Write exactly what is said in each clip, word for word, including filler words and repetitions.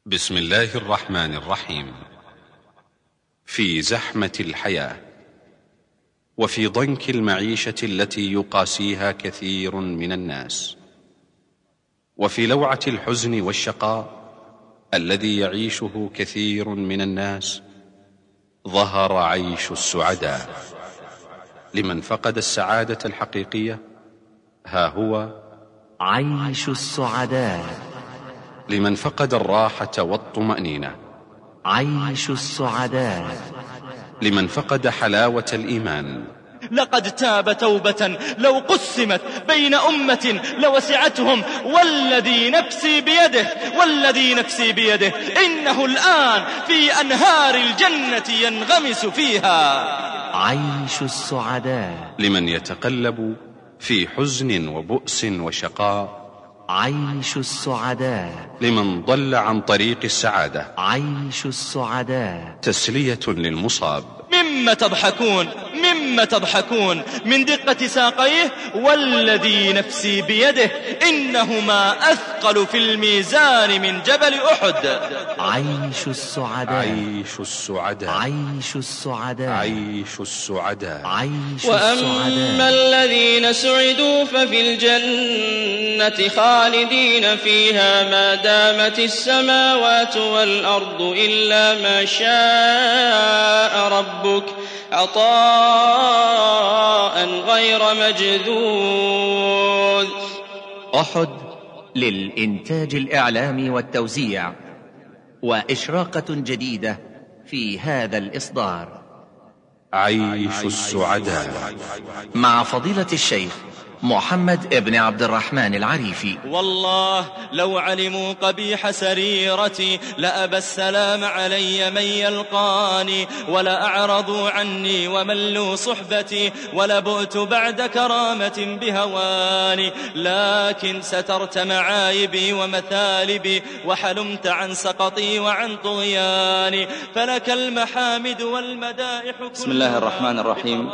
بسم الله الرحمن الرحيم. في زحمة الحياة وفي ضنك المعيشة التي يقاسيها كثير من الناس، وفي لوعة الحزن والشقاء الذي يعيشه كثير من الناس، ظهر عيش السعداء. لمن فقد السعادة الحقيقية ها هو عيش السعداء. لمن فقد الراحة والطمأنينة عيش السعداء. لمن فقد حلاوة الإيمان. لقد تاب توبة لو قسمت بين أمة لوسعتهم، والذي نفسي بيده والذي نفسي بيده إنه الآن في أنهار الجنة ينغمس فيها. عيش السعداء. لمن يتقلب في حزن وبؤس وشقاء. عيش السعداء. لمن ضل عن طريق السعادة. عيش السعداء. تسلية للمصاب. مما تضحكون مما تضحكون من دقة ساقيه، والذي نفسي بيده إنهما أثقل في الميزان من جبل أحد. عيش السعداء. عيش السعداء. عيش السعداء. عيش السعداء. عيش وأما الذين سعدوا ففي الجنة خالدين فيها ما دامت السماوات والأرض إلا ما شاء ربك عطاء غير مجذوذ. أحد للإنتاج الإعلامي والتوزيع، وإشراقة جديدة في هذا الإصدار. عيش السعداء مع فضيلة الشيخ محمد ابن عبد الرحمن العريفي. والله لو علموا قبيح سريرتي لأبى السلام علي من يلقاني، ولا أعرضوا عني وملوا صحبتي، ولبؤت بعد كرامة بهواني. لكن سترت معايبي ومثالبي، وحلمت عن سقطي وعن طغياني، فلك المحامد والمدائح. بسم الله الرحمن الرحيم.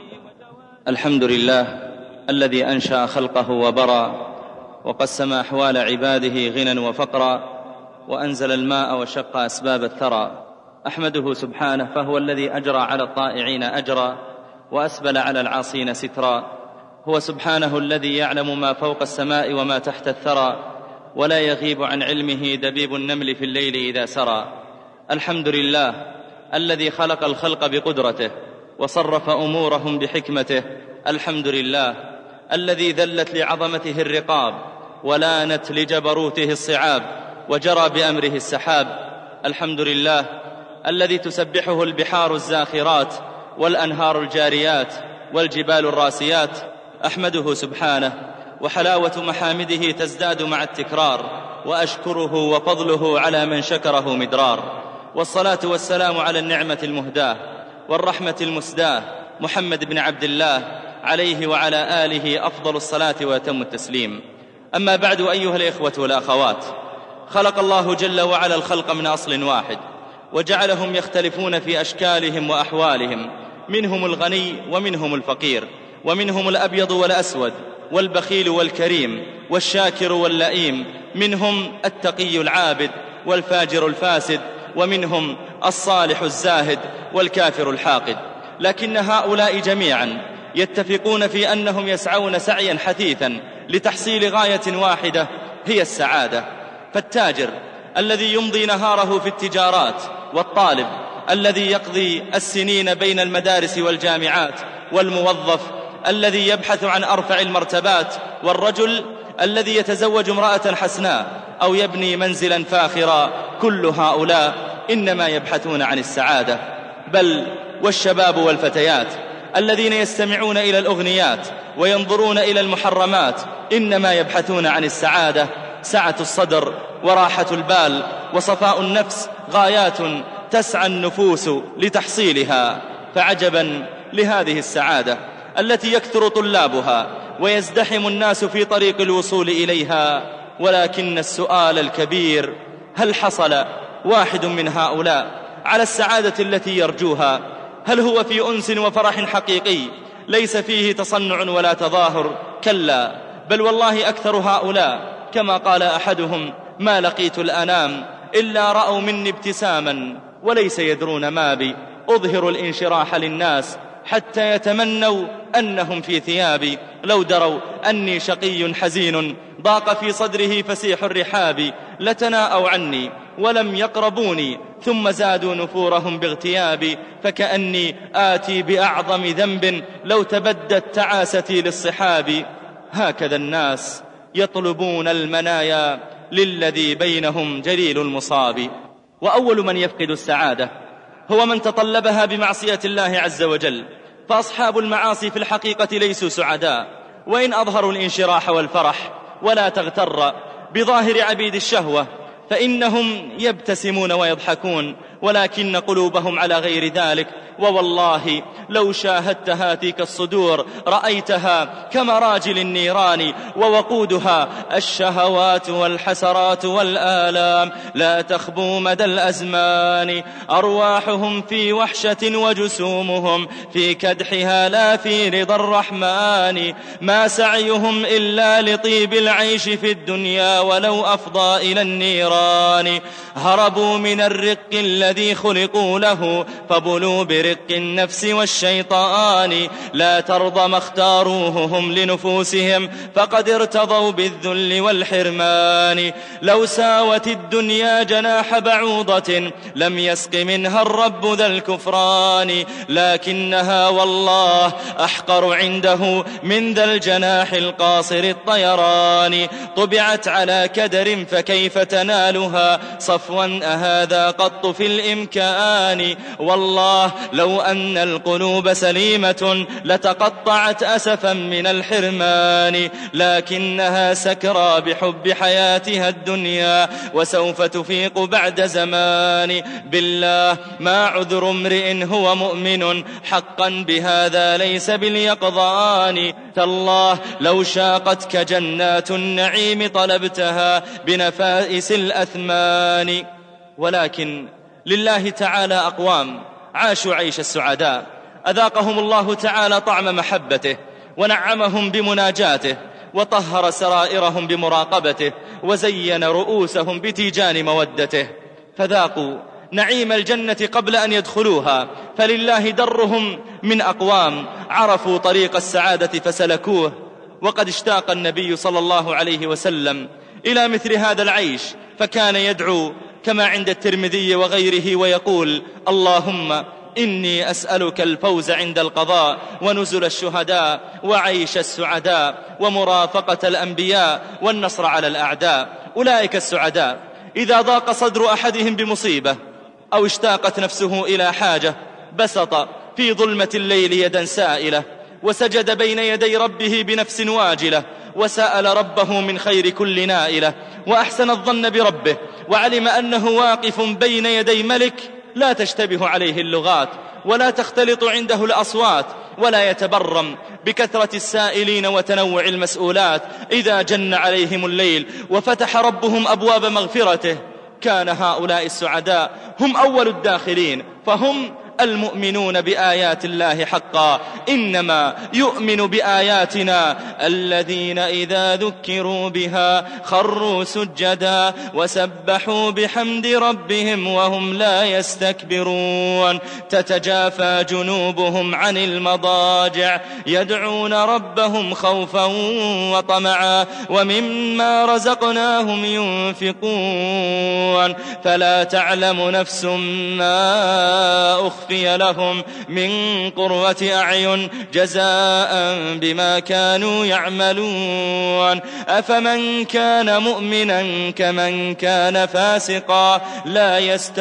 الحمد لله الذي أنشأ خلقه وبرى، وقسم أحوال عباده غنى وفقرا، وأنزل الماء وشق أسباب الثرى. أحمده سبحانه، فهو الذي أجرى على الطائعين أجرا، وأسبل على العاصين سترا. هو سبحانه الذي يعلم ما فوق السماء وما تحت الثرى، ولا يغيب عن علمه دبيب النمل في الليل إذا سرى. الحمد لله الذي خلق الخلق بقدرته وصرف أمورهم بحكمته. الحمد لله الذي ذلت لعظمته الرقاب ولانت لجبروته الصعاب، وجرى بأمره السحاب. الحمد لله الذي تسبحه البحار الزاخرات والأنهار الجاريات والجبال الراسيات. أحمده سبحانه، وحلاوة محامده تزداد مع التكرار، وأشكره وفضله على من شكره مدرار. والصلاة والسلام على النعمة المهداة والرحمة المسداة محمد بن عبد الله، عليه وعلى آله أفضل الصلاة وأتم التسليم. أما بعد، أيها الإخوة والأخوات، خلق الله جل وعلا الخلق من أصل واحد، وجعلهم يختلفون في أشكالهم وأحوالهم، منهم الغني ومنهم الفقير، ومنهم الأبيض والأسود، والبخيل والكريم، والشاكر واللئيم، منهم التقي العابد والفاجر الفاسد، ومنهم الصالح الزاهد والكافر الحاقد. لكن هؤلاء جميعا يتفقون في أنهم يسعون سعيا حثيثا لتحصيل غاية واحدة، هي السعادة. فالتاجر الذي يمضي نهاره في التجارات، والطالب الذي يقضي السنين بين المدارس والجامعات، والموظف الذي يبحث عن أرفع المرتبات، والرجل الذي يتزوج امرأة حسناء أو يبني منزلا فاخرا، كل هؤلاء إنما يبحثون عن السعادة. بل والشباب والفتيات الذين يستمعون إلى الأغنيات وينظرون إلى المحرمات إنما يبحثون عن السعادة. سعة الصدر وراحة البال وصفاء النفس غايات تسعى النفوس لتحصيلها. فعجبا لهذه السعادة التي يكثر طلابها ويزدحم الناس في طريق الوصول إليها. ولكن السؤال الكبير، هل حصل واحد من هؤلاء على السعادة التي يرجوها؟ هل هو في أنس وفرح حقيقي ليس فيه تصنع ولا تظاهر؟ كلا، بل والله أكثر هؤلاء كما قال أحدهم: ما لقيت الأنام إلا رأوا مني ابتساما وليس يدرون ما بي، أظهر الانشراح للناس حتى يتمنوا أنهم في ثيابي، لو دروا أني شقي حزين ضاق في صدره فسيح الرحاب، لتناءوا عني ولم يقربوني ثم زادوا نفورهم باغتيابي، فكأني آتي بأعظم ذنب لو تبدت تعاستي للصحاب. هكذا الناس يطلبون المنايا للذي بينهم جليل المصاب. وأول من يفقد السعادة هو من تطلبها بمعصية الله عز وجل، فأصحاب المعاصي في الحقيقة ليسوا سعداء وإن أظهروا الانشراح والفرح. ولا تغتر بظاهر عبيد الشهوة فإنهم يبتسمون ويضحكون، ولكن قلوبهم على غير ذلك. ووالله لو شاهدت هاتيك الصدور رأيتها كمراجل النيران، ووقودها الشهوات والحسرات والآلام لا تخبو مدى الأزمان. أرواحهم في وحشة وجسومهم في كدحها لا في رضا الرحمن، ما سعيهم إلا لطيب العيش في الدنيا ولو أفضى إلى النيران. هربوا من الرق الذي خلقوا له فبلوا برق النفس والشيطان، لا ترضى ما اختاروه هم لنفوسهم فقد ارتضوا بالذل والحرمان. لو ساوت الدنيا جناح بعوضة لم يسق منها الرب ذا الكفران، لكنها والله أحقر عنده من ذا الجناح القاصر الطيران. طبعت على كدر فكيف تنالها صفوا أهذا قط في الإمكان. والله لو أن القلوب سليمة لتقطعت أسفا من الحرمان، لكنها سكرى بحب حياتها الدنيا وسوف تفيق بعد زمان. بالله ما عذر امرئ هو مؤمن حقا بهذا ليس باليقظان. تالله لو شاقتك جنات النعيم طلبتها بنفائس الأثمان. ولكن لله تعالى أقوام عاشوا عيش السعداء، أذاقهم الله تعالى طعم محبته ونعمهم بمناجاته، وطهر سرائرهم بمراقبته، وزين رؤوسهم بتيجان مودته، فذاقوا نعيم الجنة قبل أن يدخلوها. فلله درهم من أقوام عرفوا طريق السعادة فسلكوه. وقد اشتاق النبي صلى الله عليه وسلم إلى مثل هذا العيش، فكان يدعو كما عند الترمذي وغيره ويقول: اللهم إني أسألك الفوز عند القضاء ونزل الشهداء وعيش السعداء ومرافقة الأنبياء والنصر على الأعداء. أولئك السعداء إذا ضاق صدر أحدهم بمصيبة أو اشتاقت نفسه إلى حاجة بسط في ظلمة الليل يدا سائلة وسجد بين يدي ربه بنفس واجلة وسأل ربه من خير كل نائلة، وأحسن الظن بربه وعلم أنه واقف بين يدي ملك لا تشتبه عليه اللغات ولا تختلط عنده الأصوات، ولا يتبرم بكثرة السائلين وتنوع المسؤولات. إذا جن عليهم الليل وفتح ربهم أبواب مغفرته كان هؤلاء السعداء هم أول الداخلين، فهم المؤمنون بآيات الله حقا. إنما يؤمن بآياتنا الذين إذا ذكروا بها خروا سجدا وسبحوا بحمد ربهم وهم لا يستكبرون. تتجافى جنوبهم عن المضاجع يدعون ربهم خوفا وطمعا ومما رزقناهم ينفقون. فلا تعلم نفس ما أخفي لهم من قرة أعين جزاء بما كانوا يعملون. أفمن كان مؤمنا كمن كان فاسقا لا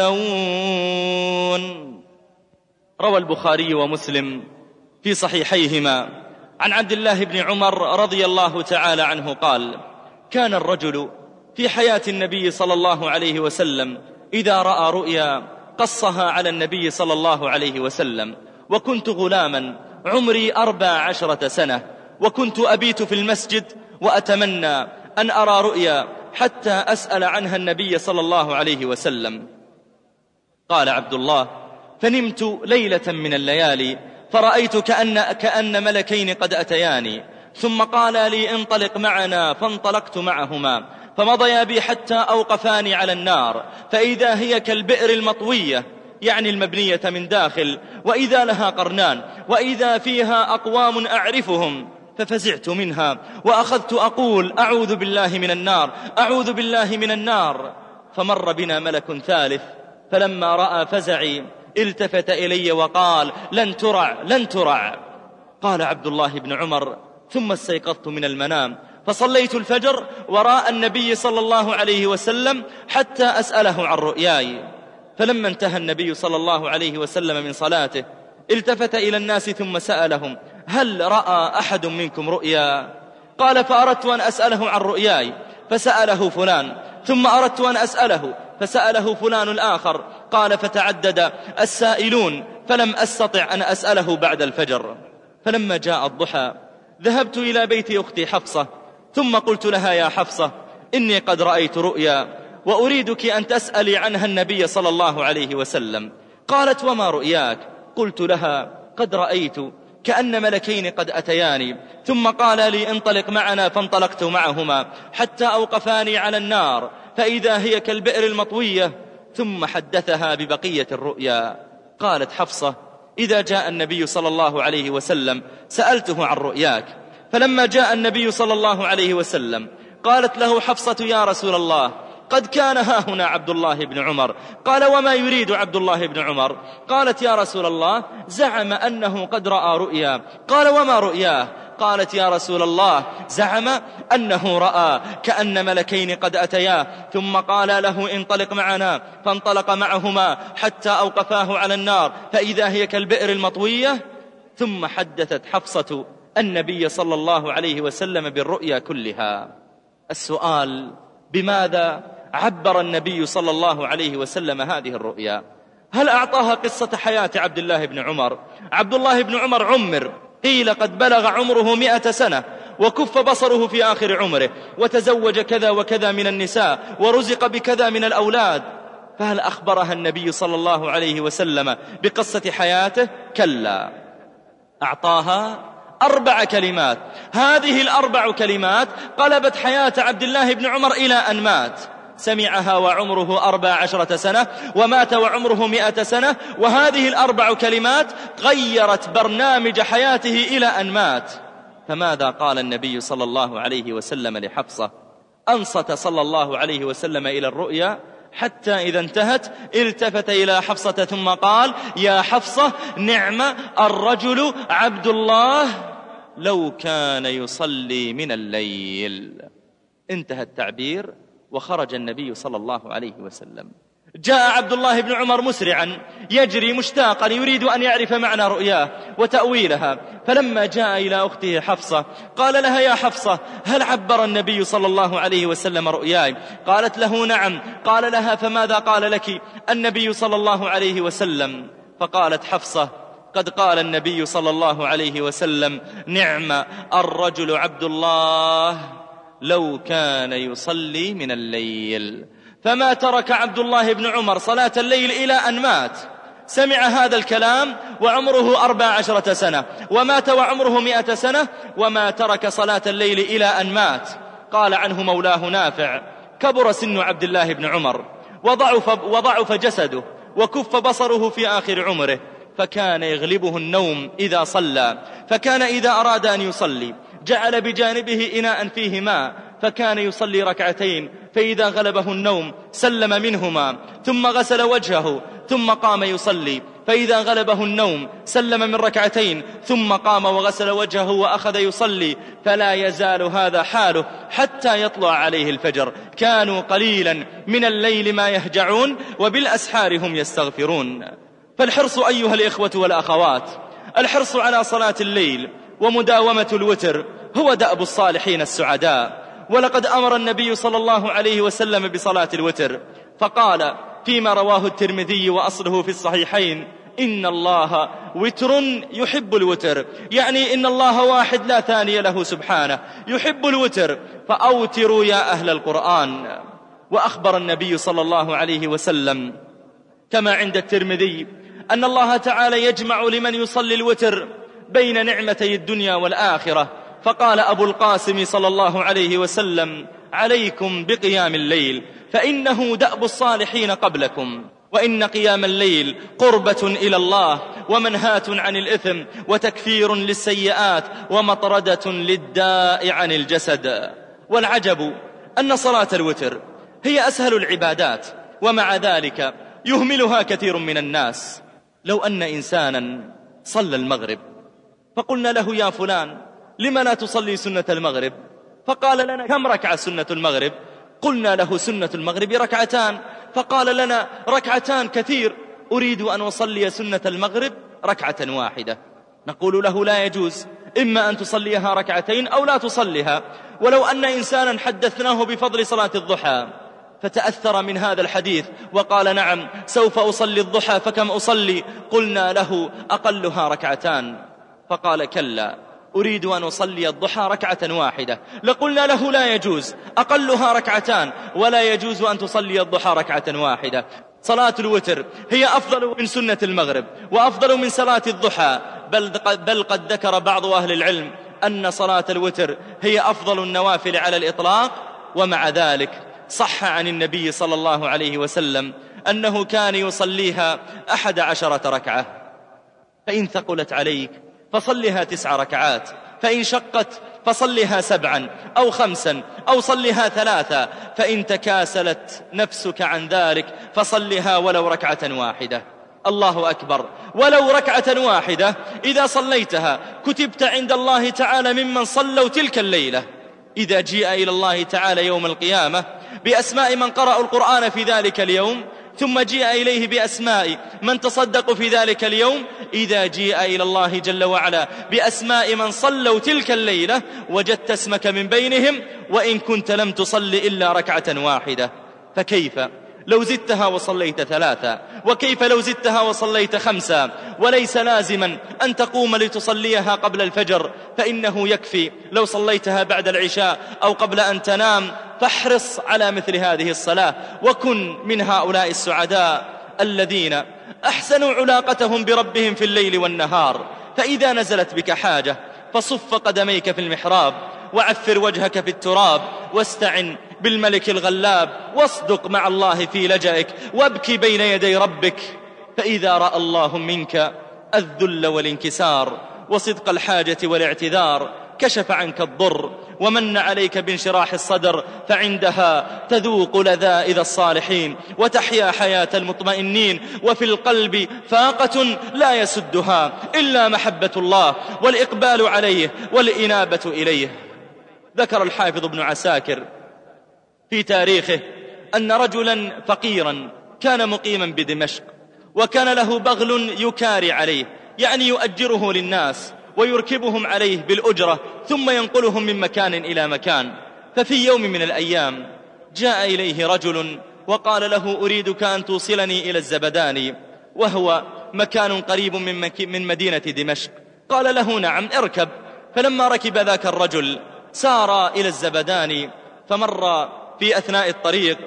يستوون. روى البخاري ومسلم في صحيحيهما عن عبد الله بن عمر رضي الله تعالى عنه قال: كان الرجل في حياة النبي صلى الله عليه وسلم إذا رأى رؤيا قصها على النبي صلى الله عليه وسلم، وكنت غلاما عمري أربع عشرة سنة، وكنت أبيت في المسجد وأتمنى أن أرى رؤيا حتى أسأل عنها النبي صلى الله عليه وسلم. قال عبد الله: فنمت ليلة من الليالي فرأيت كأن, كأن ملكين قد أتياني، ثم قال لي: انطلق معنا، فانطلقت معهما، فمضيا بي حتى أوقفاني على النار، فإذا هي كالبئر المطوية، يعني المبنية من داخل، وإذا لها قرنان، وإذا فيها أقوام أعرفهم، ففزعت منها وأخذت أقول أعوذ بالله من النار، أعوذ بالله من النار. فمر بنا ملك ثالث، فلما رأى فزعي التفت إلي وقال لن ترع لن ترع. قال عبد الله بن عمر: ثم استيقظت من المنام فصليت الفجر وراء النبي صلى الله عليه وسلم حتى أسأله عن رؤياي. فلما انتهى النبي صلى الله عليه وسلم من صلاته التفت إلى الناس ثم سألهم: هل رأى أحد منكم رؤيا؟ قال: فأردت أن أسأله عن رؤياي فسأله فلان، ثم أردت أن أسأله فسأله فلان الآخر. قال: فتعدد السائلون فلم أستطع أن أسأله بعد الفجر. فلما جاء الضحى ذهبت إلى بيت أختي حفصة، ثم قلت لها: يا حفصة، إني قد رأيت رؤيا وأريدك أن تسألي عنها النبي صلى الله عليه وسلم. قالت: وما رؤياك؟ قلت لها: قد رأيت كأن ملكين قد أتياني، ثم قال لي انطلق معنا، فانطلقت معهما حتى أوقفاني على النار، فإذا هي كالبئر المطوية، ثم حدثها ببقية الرؤيا. قالت حفصة: إذا جاء النبي صلى الله عليه وسلم سألته عن رؤياك. فلما جاء النبي صلى الله عليه وسلم قالت له حفصة: يا رسول الله، قد كان ها هنا عبد الله بن عمر. قال: وما يريد عبد الله بن عمر؟ قالت: يا رسول الله، زعم أنه قد رأى رؤيا. قال: وما رؤياه؟ قالت: يا رسول الله، زعم أنه رأى كأن ملكين قد أتياه، ثم قال له انطلق معنا، فانطلق معهما حتى أوقفاه على النار، فإذا هي كالبئر المطوية. ثم حدثت حفصة النبي صلى الله عليه وسلم بالرؤيا كلها. السؤال: بماذا عبر النبي صلى الله عليه وسلم هذه الرؤيا؟ هل أعطاها قصة حياة عبد الله بن عمر؟ عبد الله بن عمر عمر، قيل قد بلغ عمره مئة سنة، وكف بصره في آخر عمره، وتزوج كذا وكذا من النساء، ورزق بكذا من الأولاد. فهل أخبرها النبي صلى الله عليه وسلم بقصة حياته؟ كلا، أعطاها أربع كلمات. هذه الأربع كلمات قلبت حياة عبد الله بن عمر إلى أن مات. سمعها وعمره أربع عشرة سنة، ومات وعمره مئة سنة، وهذه الأربع كلمات غيرت برنامج حياته إلى أن مات. فماذا قال النبي صلى الله عليه وسلم لحفصة؟ أنصت صلى الله عليه وسلم إلى الرؤيا حتى إذا انتهت التفت إلى حفصة ثم قال: يا حفصة، نعم الرجل عبد الله لو كان يصلي من الليل. انتهى التعبير وخرج النبي صلى الله عليه وسلم. جاء عبد الله بن عمر مسرعا يجري مشتاقا يريد أن يعرف معنى رؤياه وتأويلها. فلما جاء إلى أخته حفصة قال لها: يا حفصة، هل عبر النبي صلى الله عليه وسلم رؤياي؟ قالت له: نعم. قال لها: فماذا قال لك النبي صلى الله عليه وسلم؟ فقالت حفصة: قد قال النبي صلى الله عليه وسلم: نعم الرجل عبد الله لو كان يصلي من الليل. فما ترك عبد الله بن عمر صلاة الليل إلى أن مات. سمع هذا الكلام وعمره أربع عشرة سنة، ومات وعمره مئة سنة، وما ترك صلاة الليل إلى أن مات. قال عنه مولاه نافع: كبر سن عبد الله بن عمر، وضعف, وضعف جسده، وكف بصره في آخر عمره، فكان يغلبه النوم إذا صلى، فكان إذا أراد أن يصلي جعل بجانبه إناء فيه ماء، فكان يصلي ركعتين، فإذا غلبه النوم سلم منهما، ثم غسل وجهه، ثم قام يصلي، فإذا غلبه النوم سلم من ركعتين، ثم قام وغسل وجهه وأخذ يصلي، فلا يزال هذا حاله حتى يطلع عليه الفجر. كانوا قليلا من الليل ما يهجعون، وبالأسحار هم يستغفرون. فالحرص أيها الإخوة والأخوات، الحرص على صلاة الليل ومداومة الوتر هو دأب الصالحين السعداء. ولقد أمر النبي صلى الله عليه وسلم بصلاة الوتر، فقال فيما رواه الترمذي وأصله في الصحيحين: إن الله وتر يحب الوتر، يعني إن الله واحد لا ثاني له سبحانه، يحب الوتر، فأوتروا يا أهل القرآن. وأخبر النبي صلى الله عليه وسلم كما عند الترمذي أن الله تعالى يجمع لمن يصلي الوتر بين نعمتي الدنيا والآخرة. فقال أبو القاسم صلى الله عليه وسلم عليكم بقيام الليل، فإنه دأب الصالحين قبلكم، وإن قيام الليل قربة إلى الله ومنهاة عن الإثم وتكفير للسيئات ومطردة للداء عن الجسد. والعجب أن صلاة الوتر هي أسهل العبادات، ومع ذلك يهملها كثير من الناس. لو أن إنسانا صلى المغرب فقلنا له يا فلان لما لا تصلي سنة المغرب؟ فقال لنا كم ركعة سنة المغرب؟ قلنا له سنة المغرب ركعتان. فقال لنا ركعتان كثير، أريد أن أصلي سنة المغرب ركعة واحدة. نقول له لا يجوز، إما أن تصليها ركعتين أو لا تصليها. ولو أن إنسانا حدثناه بفضل صلاة الضحى فتأثر من هذا الحديث وقال نعم سوف أصلي الضحى فكم أصلي؟ قلنا له أقلها ركعتان. فقال كلا، أريد أن أصلي الضحى ركعة واحدة. لقلنا له لا يجوز، أقلها ركعتان، ولا يجوز أن تصلي الضحى ركعة واحدة. صلاة الوتر هي أفضل من سنة المغرب وأفضل من صلاة الضحى، بل, بل قد ذكر بعض أهل العلم أن صلاة الوتر هي أفضل النوافل على الإطلاق. ومع ذلك صح عن النبي صلى الله عليه وسلم أنه كان يصليها أحد عشرة ركعة. فإن ثقلت عليك فصلها تسع ركعات، فإن شقت فصلها سبعا أو خمسا أو صلها ثلاثا، فإن تكاسلت نفسك عن ذلك فصلها ولو ركعة واحدة. الله أكبر، ولو ركعة واحدة إذا صليتها كتبت عند الله تعالى ممن صلوا تلك الليلة. إذا جيء إلى الله تعالى يوم القيامة بأسماء من قرأوا القرآن في ذلك اليوم، ثم جيء إليه بأسماء من تصدقوا في ذلك اليوم، إذا جيء إلى الله جل وعلا بأسماء من صلوا تلك الليلة وجدت اسمك من بينهم، وإن كنت لم تصل إلا ركعة واحدة. فكيف لو زدتها وصليت ثلاثة؟ وكيف لو زدتها وصليت خمسة؟ وليس لازما أن تقوم لتصليها قبل الفجر، فإنه يكفي لو صليتها بعد العشاء أو قبل أن تنام. فاحرص على مثل هذه الصلاة، وكن من هؤلاء السعداء الذين أحسنوا علاقتهم بربهم في الليل والنهار. فإذا نزلت بك حاجة فصف قدميك في المحراب، وعفر وجهك في التراب، واستعن بالملك الغلاب، واصدق مع الله في لجأك، وابكي بين يدي ربك. فإذا رأى الله منك الذل والانكسار وصدق الحاجة والاعتذار كشف عنك الضر ومن عليك بانشراح الصدر، فعندها تذوق لذائذ الصالحين وتحيا حياة المطمئنين. وفي القلب فاقة لا يسدها إلا محبة الله والإقبال عليه والإنابة إليه. ذكر الحافظ ابن عساكر في تاريخه أن رجلا فقيرا كان مقيما بدمشق، وكان له بغل يكاري عليه، يعني يؤجره للناس ويركبهم عليه بالأجرة ثم ينقلهم من مكان إلى مكان. ففي يوم من الأيام جاء إليه رجل وقال له أريدك أن توصلني إلى الزبداني، وهو مكان قريب من, من مدينة دمشق. قال له نعم اركب. فلما ركب ذاك الرجل سار إلى الزبداني، فمر في أثناء الطريق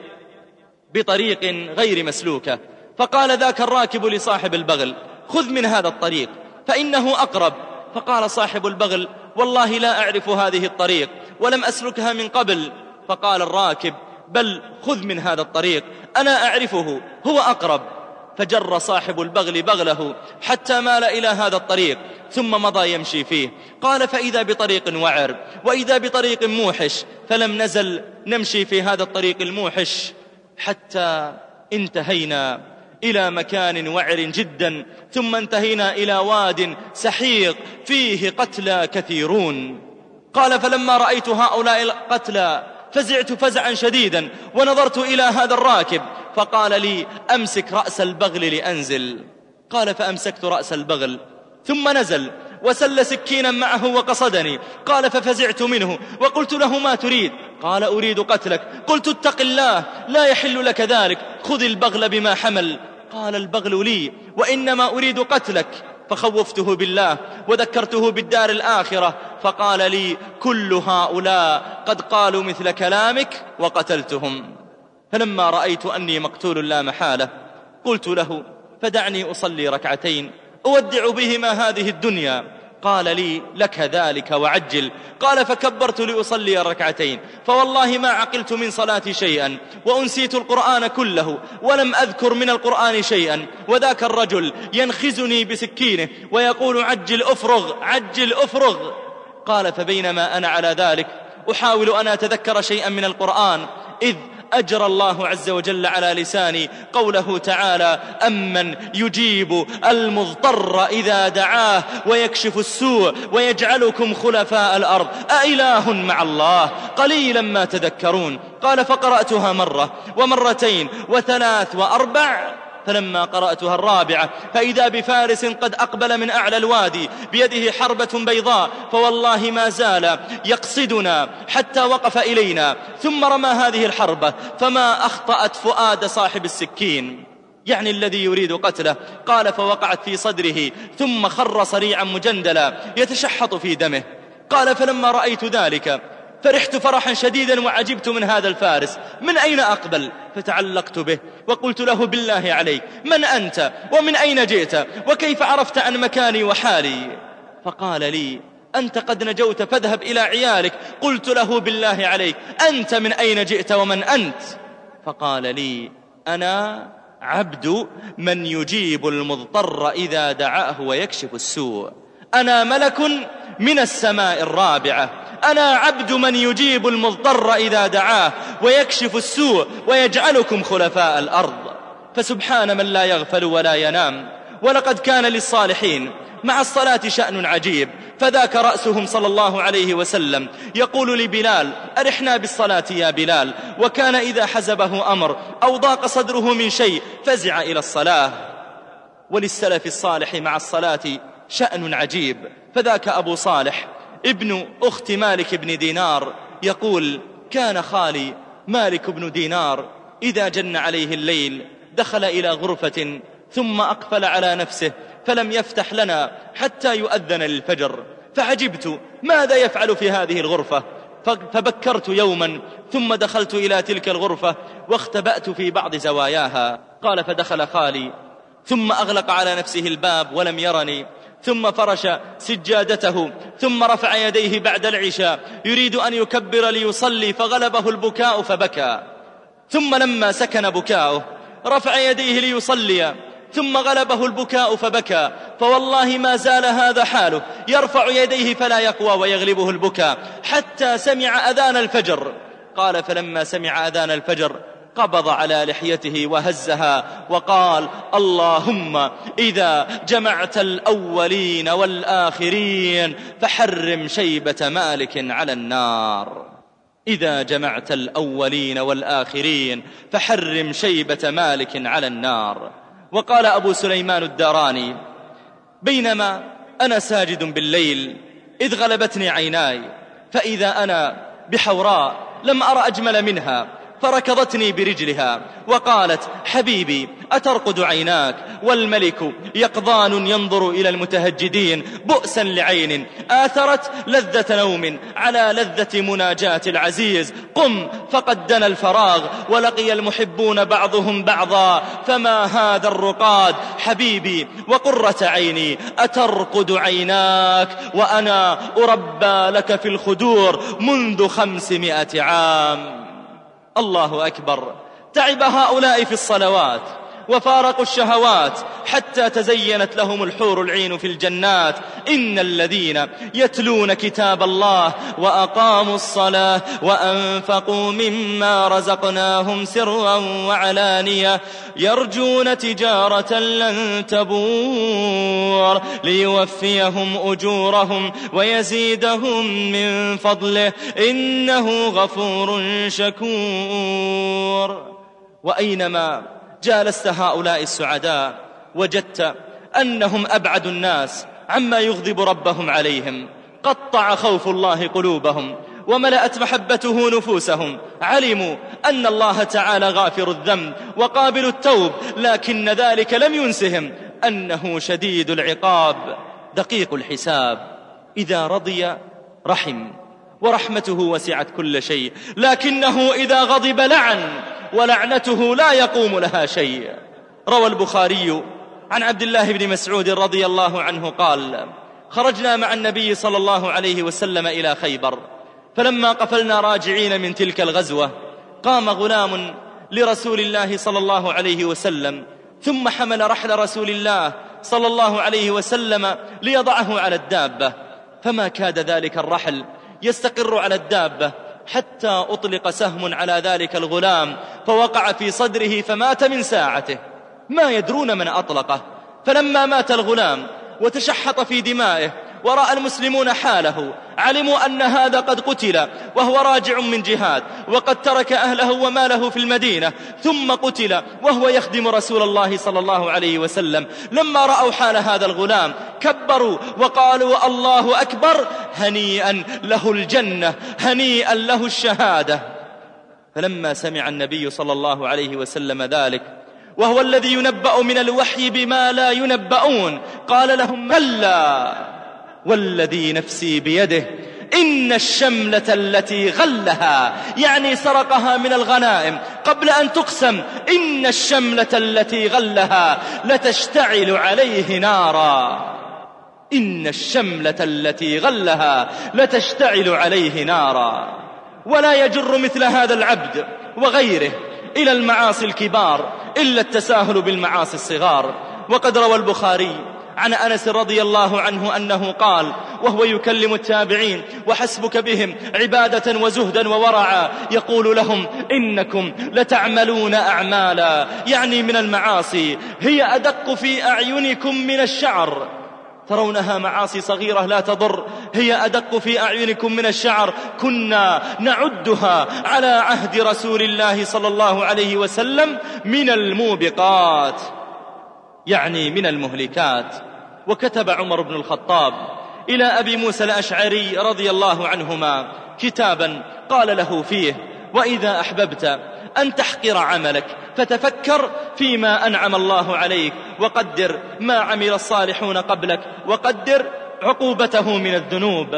بطريق غير مسلوكة، فقال ذاك الراكب لصاحب البغل خذ من هذا الطريق فإنه أقرب. فقال صاحب البغل والله لا أعرف هذه الطريق ولم أسلكها من قبل. فقال الراكب بل خذ من هذا الطريق أنا أعرفه هو أقرب. فجر صاحب البغل بغله حتى مال إلى هذا الطريق ثم مضى يمشي فيه. قال فإذا بطريق وعر وإذا بطريق موحش، فلم نزل نمشي في هذا الطريق الموحش حتى انتهينا إلى مكان وعر جدا، ثم انتهينا إلى واد سحيق فيه قتلى كثيرون. قال فلما رأيت هؤلاء القتلى فزعت فزعا شديدا ونظرت إلى هذا الراكب فقال لي أمسك رأس البغل لأنزل. قال فأمسكت رأس البغل ثم نزل وسل سكينا معه وقصدني. قال ففزعت منه وقلت له ما تريد؟ قال أريد قتلك. قلت اتق الله لا يحل لك ذلك، خذ البغل بما حمل. قال البغل لي وإنما أريد قتلك. فخوفته بالله وذكرته بالدار الآخرة، فقال لي كل هؤلاء قد قالوا مثل كلامك وقتلتهم. فلما رأيت أني مقتول لا محالة قلت له فدعني أصلي ركعتين أودع بهما هذه الدنيا قال لي لك ذلك وعجل. قال فكبرت لأصلي الركعتين، فوالله ما عقلت من صلاتي شيئا، وأنسيت القرآن كله ولم أذكر من القرآن شيئا، وذاك الرجل ينخزني بسكينه ويقول عجل أفرغ عجل أفرغ. قال فبينما أنا على ذلك أحاول أن أتذكر شيئا من القرآن إذ أجرى الله عز وجل على لساني قوله تعالى: أمن يجيب المضطر إذا دعاه ويكشف السوء ويجعلكم خلفاء الأرض أإله مع الله قليلا ما تذكرون. قال فقرأتها مرة ومرتين وثلاث وأربع، فلما قرأتها الرابعة فإذا بفارس قد أقبل من أعلى الوادي بيده حربة بيضاء، فوالله ما زال يقصدنا حتى وقف إلينا، ثم رمى هذه الحربة فما أخطأت فؤاد صاحب السكين، يعني الذي يريد قتله. قال فوقعت في صدره ثم خر صريعا مجندلا يتشحط في دمه. قال فلما رأيت ذلك فرحت فرحا شديدا وعجبت من هذا الفارس، من أين أقبل؟ فتعلقت به وقلت له: بالله عليك من أنت ومن أين جئت وكيف عرفت عن مكاني وحالي؟ فقال لي: أنت قد نجوت فاذهب إلى عيالك. قلت له: بالله عليك أنت من أين جئت ومن أنت؟ فقال لي: أنا عبد من يجيب المضطر إذا دعاه ويكشف السوء، أنا ملك من السماء الرابعة، أنا عبد من يجيب المضطر إذا دعاه ويكشف السوء ويجعلكم خلفاء الأرض. فسبحان من لا يغفل ولا ينام. ولقد كان للصالحين مع الصلاة شأن عجيب، فذاك رأسهم صلى الله عليه وسلم يقول لبلال: أرحنا بالصلاة يا بلال. وكان إذا حزبه أمر أو ضاق صدره من شيء فزع إلى الصلاة. وللسلف الصالح مع الصلاة شأن عجيب، فذاك أبو صالح ابن أخت مالك بن دينار يقول: كان خالي مالك بن دينار إذا جن عليه الليل دخل إلى غرفة ثم أقفل على نفسه فلم يفتح لنا حتى يؤذن للفجر، فعجبت ماذا يفعل في هذه الغرفة، فبكرت يوما ثم دخلت إلى تلك الغرفة واختبأت في بعض زواياها. قال فدخل خالي ثم أغلق على نفسه الباب ولم يرني، ثم فرش سجادته ثم رفع يديه بعد العشاء يريد أن يكبر ليصلي فغلبه البكاء فبكى، ثم لما سكن بكاؤه رفع يديه ليصلي ثم غلبه البكاء فبكى، فوالله ما زال هذا حاله، يرفع يديه فلا يقوى ويغلبه البكاء حتى سمع أذان الفجر. قال فلما سمع أذان الفجر قبض على لحيته وهزها وقال: اللهم إذا جمعت الأولين والآخرين فحرم شيبة مالك على النار. إذا جمعت الأولين والآخرين فحرم شيبة مالك على النار. وقال أبو سليمان الداراني: بينما أنا ساجد بالليل إذ غلبتني عيناي، فإذا أنا بحوراء لم أرى أجمل منها، فركضتني برجلها وقالت: حبيبي أترقد عيناك والملك يقظان ينظر إلى المتهجدين بؤسا لعين آثرت لذة نوم على لذة مناجاة العزيز، قم فقد دنا الفراغ ولقي المحبون بعضهم بعضا، فما هذا الرقاد حبيبي وقرة عيني، أترقد عيناك وأنا أربى لك في الخدور منذ خمسمائة عام. الله أكبر. تعب هؤلاء في الصلوات وفارقوا الشهوات حتى تزينت لهم الحور العين في الجنات. إن الذين يتلون كتاب الله وأقاموا الصلاة وأنفقوا مما رزقناهم سرا وعلانية يرجون تجارة لن تبور ليوفيهم أجورهم ويزيدهم من فضله إنه غفور شكور. وأينما جالست هؤلاء السعداء وجدت أنهم أبعد الناس عما يغضب ربهم عليهم، قطع خوف الله قلوبهم وملأت محبته نفوسهم، علموا أن الله تعالى غافر الذنب وقابل التوب، لكن ذلك لم ينسهم أنه شديد العقاب دقيق الحساب. إذا رضي رحم ورحمته وسعت كل شيء، لكنه إذا غضب لعن ولعنته لا يقوم لها شيء. روى البخاري عن عبد الله بن مسعود رضي الله عنه قال: خرجنا مع النبي صلى الله عليه وسلم إلى خيبر، فلما قفلنا راجعين من تلك الغزوة قام غلام لرسول الله صلى الله عليه وسلم ثم حمل رحل رسول الله صلى الله عليه وسلم ليضعه على الدابة، فما كاد ذلك الرحل يستقر على الدابة حتى أطلق سهم على ذلك الغلام فوقع في صدره فمات من ساعته، ما يدرون من أطلقه. فلما مات الغلام وتشحط في دمائه ورأى المسلمون حاله علموا أن هذا قد قتل وهو راجع من جهاد وقد ترك أهله وماله في المدينة ثم قتل وهو يخدم رسول الله صلى الله عليه وسلم. لما رأوا حال هذا الغلام كبروا وقالوا الله أكبر، هنيئا له الجنة، هنيئا له الشهادة. فلما سمع النبي صلى الله عليه وسلم ذلك وهو الذي ينبأ من الوحي بما لا ينبؤون قال لهم كلا والذي نفسي بيده إن الشملة التي غلها، يعني سرقها من الغنائم قبل أن تقسم، إن الشملة التي غلها لتشتعل عليه نارا، إن الشملة التي غلها لتشتعل عليه نارا. ولا يجر مثل هذا العبد وغيره إلى المعاصي الكبار إلا التساهل بالمعاصي الصغار. وقد روى البخاري عن أنس رضي الله عنه أنه قال وهو يكلم التابعين وحسبك بهم عبادة وزهدا وورعا، يقول لهم إنكم لتعملون أعمالا، يعني من المعاصي، هي أدق في أعينكم من الشعر، ترونها معاصي صغيرة لا تضر، هي أدق في أعينكم من الشعر، كنا نعدها على عهد رسول الله صلى الله عليه وسلم من الموبقات، يعني من المهلكات. وكتب عمر بن الخطاب إلى أبي موسى الأشعري رضي الله عنهما كتابا قال له فيه وإذا أحببت أن تحقر عملك فتفكر فيما أنعم الله عليك وقدر ما عمل الصالحون قبلك وقدر عقوبته من الذنوب.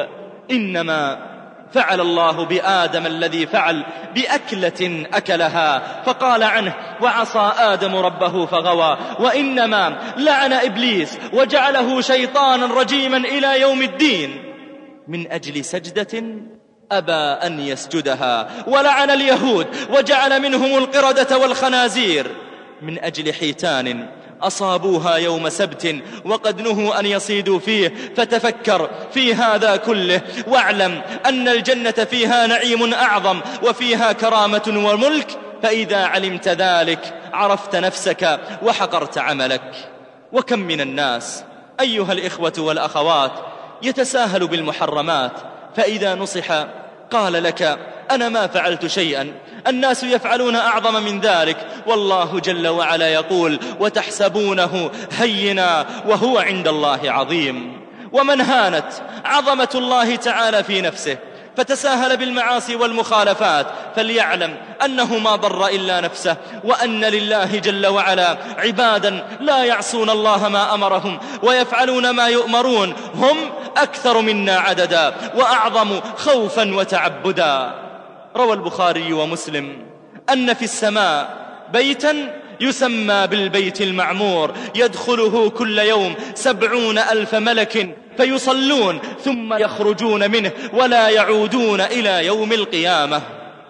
إنما فعل الله بآدم الذي فعل بأكلة أكلها فقال عنه وعصى آدم ربه فغوى، وإنما لعن إبليس وجعله شيطانا رجيما إلى يوم الدين من أجل سجدة أبى أن يسجدها، ولعن اليهود وجعل منهم القردة والخنازير من أجل حيتان أصابوها يوم سبت وقد نهوا أن يصيدوا فيه. فتفكر في هذا كله واعلم أن الجنة فيها نعيم أعظم وفيها كرامة وملك، فإذا علمت ذلك عرفت نفسك وحقرت عملك. وكم من الناس أيها الإخوة والأخوات يتساهل بالمحرمات، فإذا نصح قال لك أنا ما فعلت شيئا، الناس يفعلون أعظم من ذلك، والله جل وعلا يقول وتحسبونه هينا وهو عند الله عظيم. ومن هانت عظمة الله تعالى في نفسه فتساهل بالمعاصي والمخالفات فليعلم أنه ما ضر إلا نفسه، وأن لله جل وعلا عبادا لا يعصون الله ما أمرهم ويفعلون ما يؤمرون، هم أكثر منا عددا وأعظم خوفا وتعبدا. روى البخاري ومسلم أن في السماء بيتا يسمى بالبيت المعمور يدخله كل يوم سبعون ألف ملك فيصلون ثم يخرجون منه ولا يعودون إلى يوم القيامة.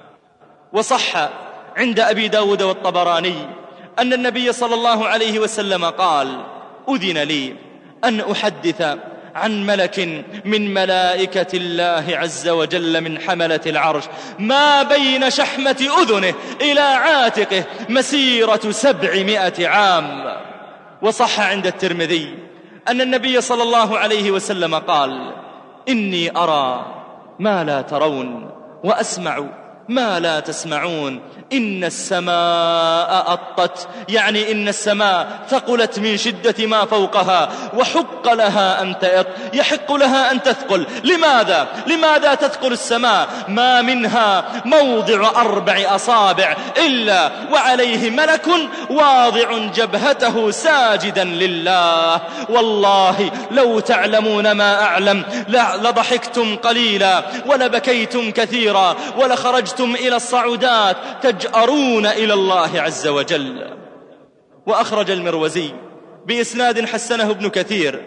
وصح عند أبي داود والطبراني أن النبي صلى الله عليه وسلم قال أذن لي أن أحدث عن ملك من ملائكة الله عز وجل من حملة العرش ما بين شحمة أذنه إلى عاتقه مسيرة سبعمائة عام. وصح عند الترمذي أن النبي صلى الله عليه وسلم قال إني أرى ما لا ترون وأسمع ما لا تسمعون، إن السماء أطت، يعني إن السماء ثقلت من شدة ما فوقها وحق لها أن تأط، يحق لها أن تثقل. لماذا؟ لماذا تثقل السماء؟ ما منها موضع أربع أصابع إلا وعليه ملك واضع جبهته ساجدا لله. والله لو تعلمون ما أعلم لضحكتم قليلا ولبكيتم كثيرا ولخرجتم إلى الصعودات تجأرون إلى الله عز وجل. وأخرج المروزي بإسناد حسنه ابن كثير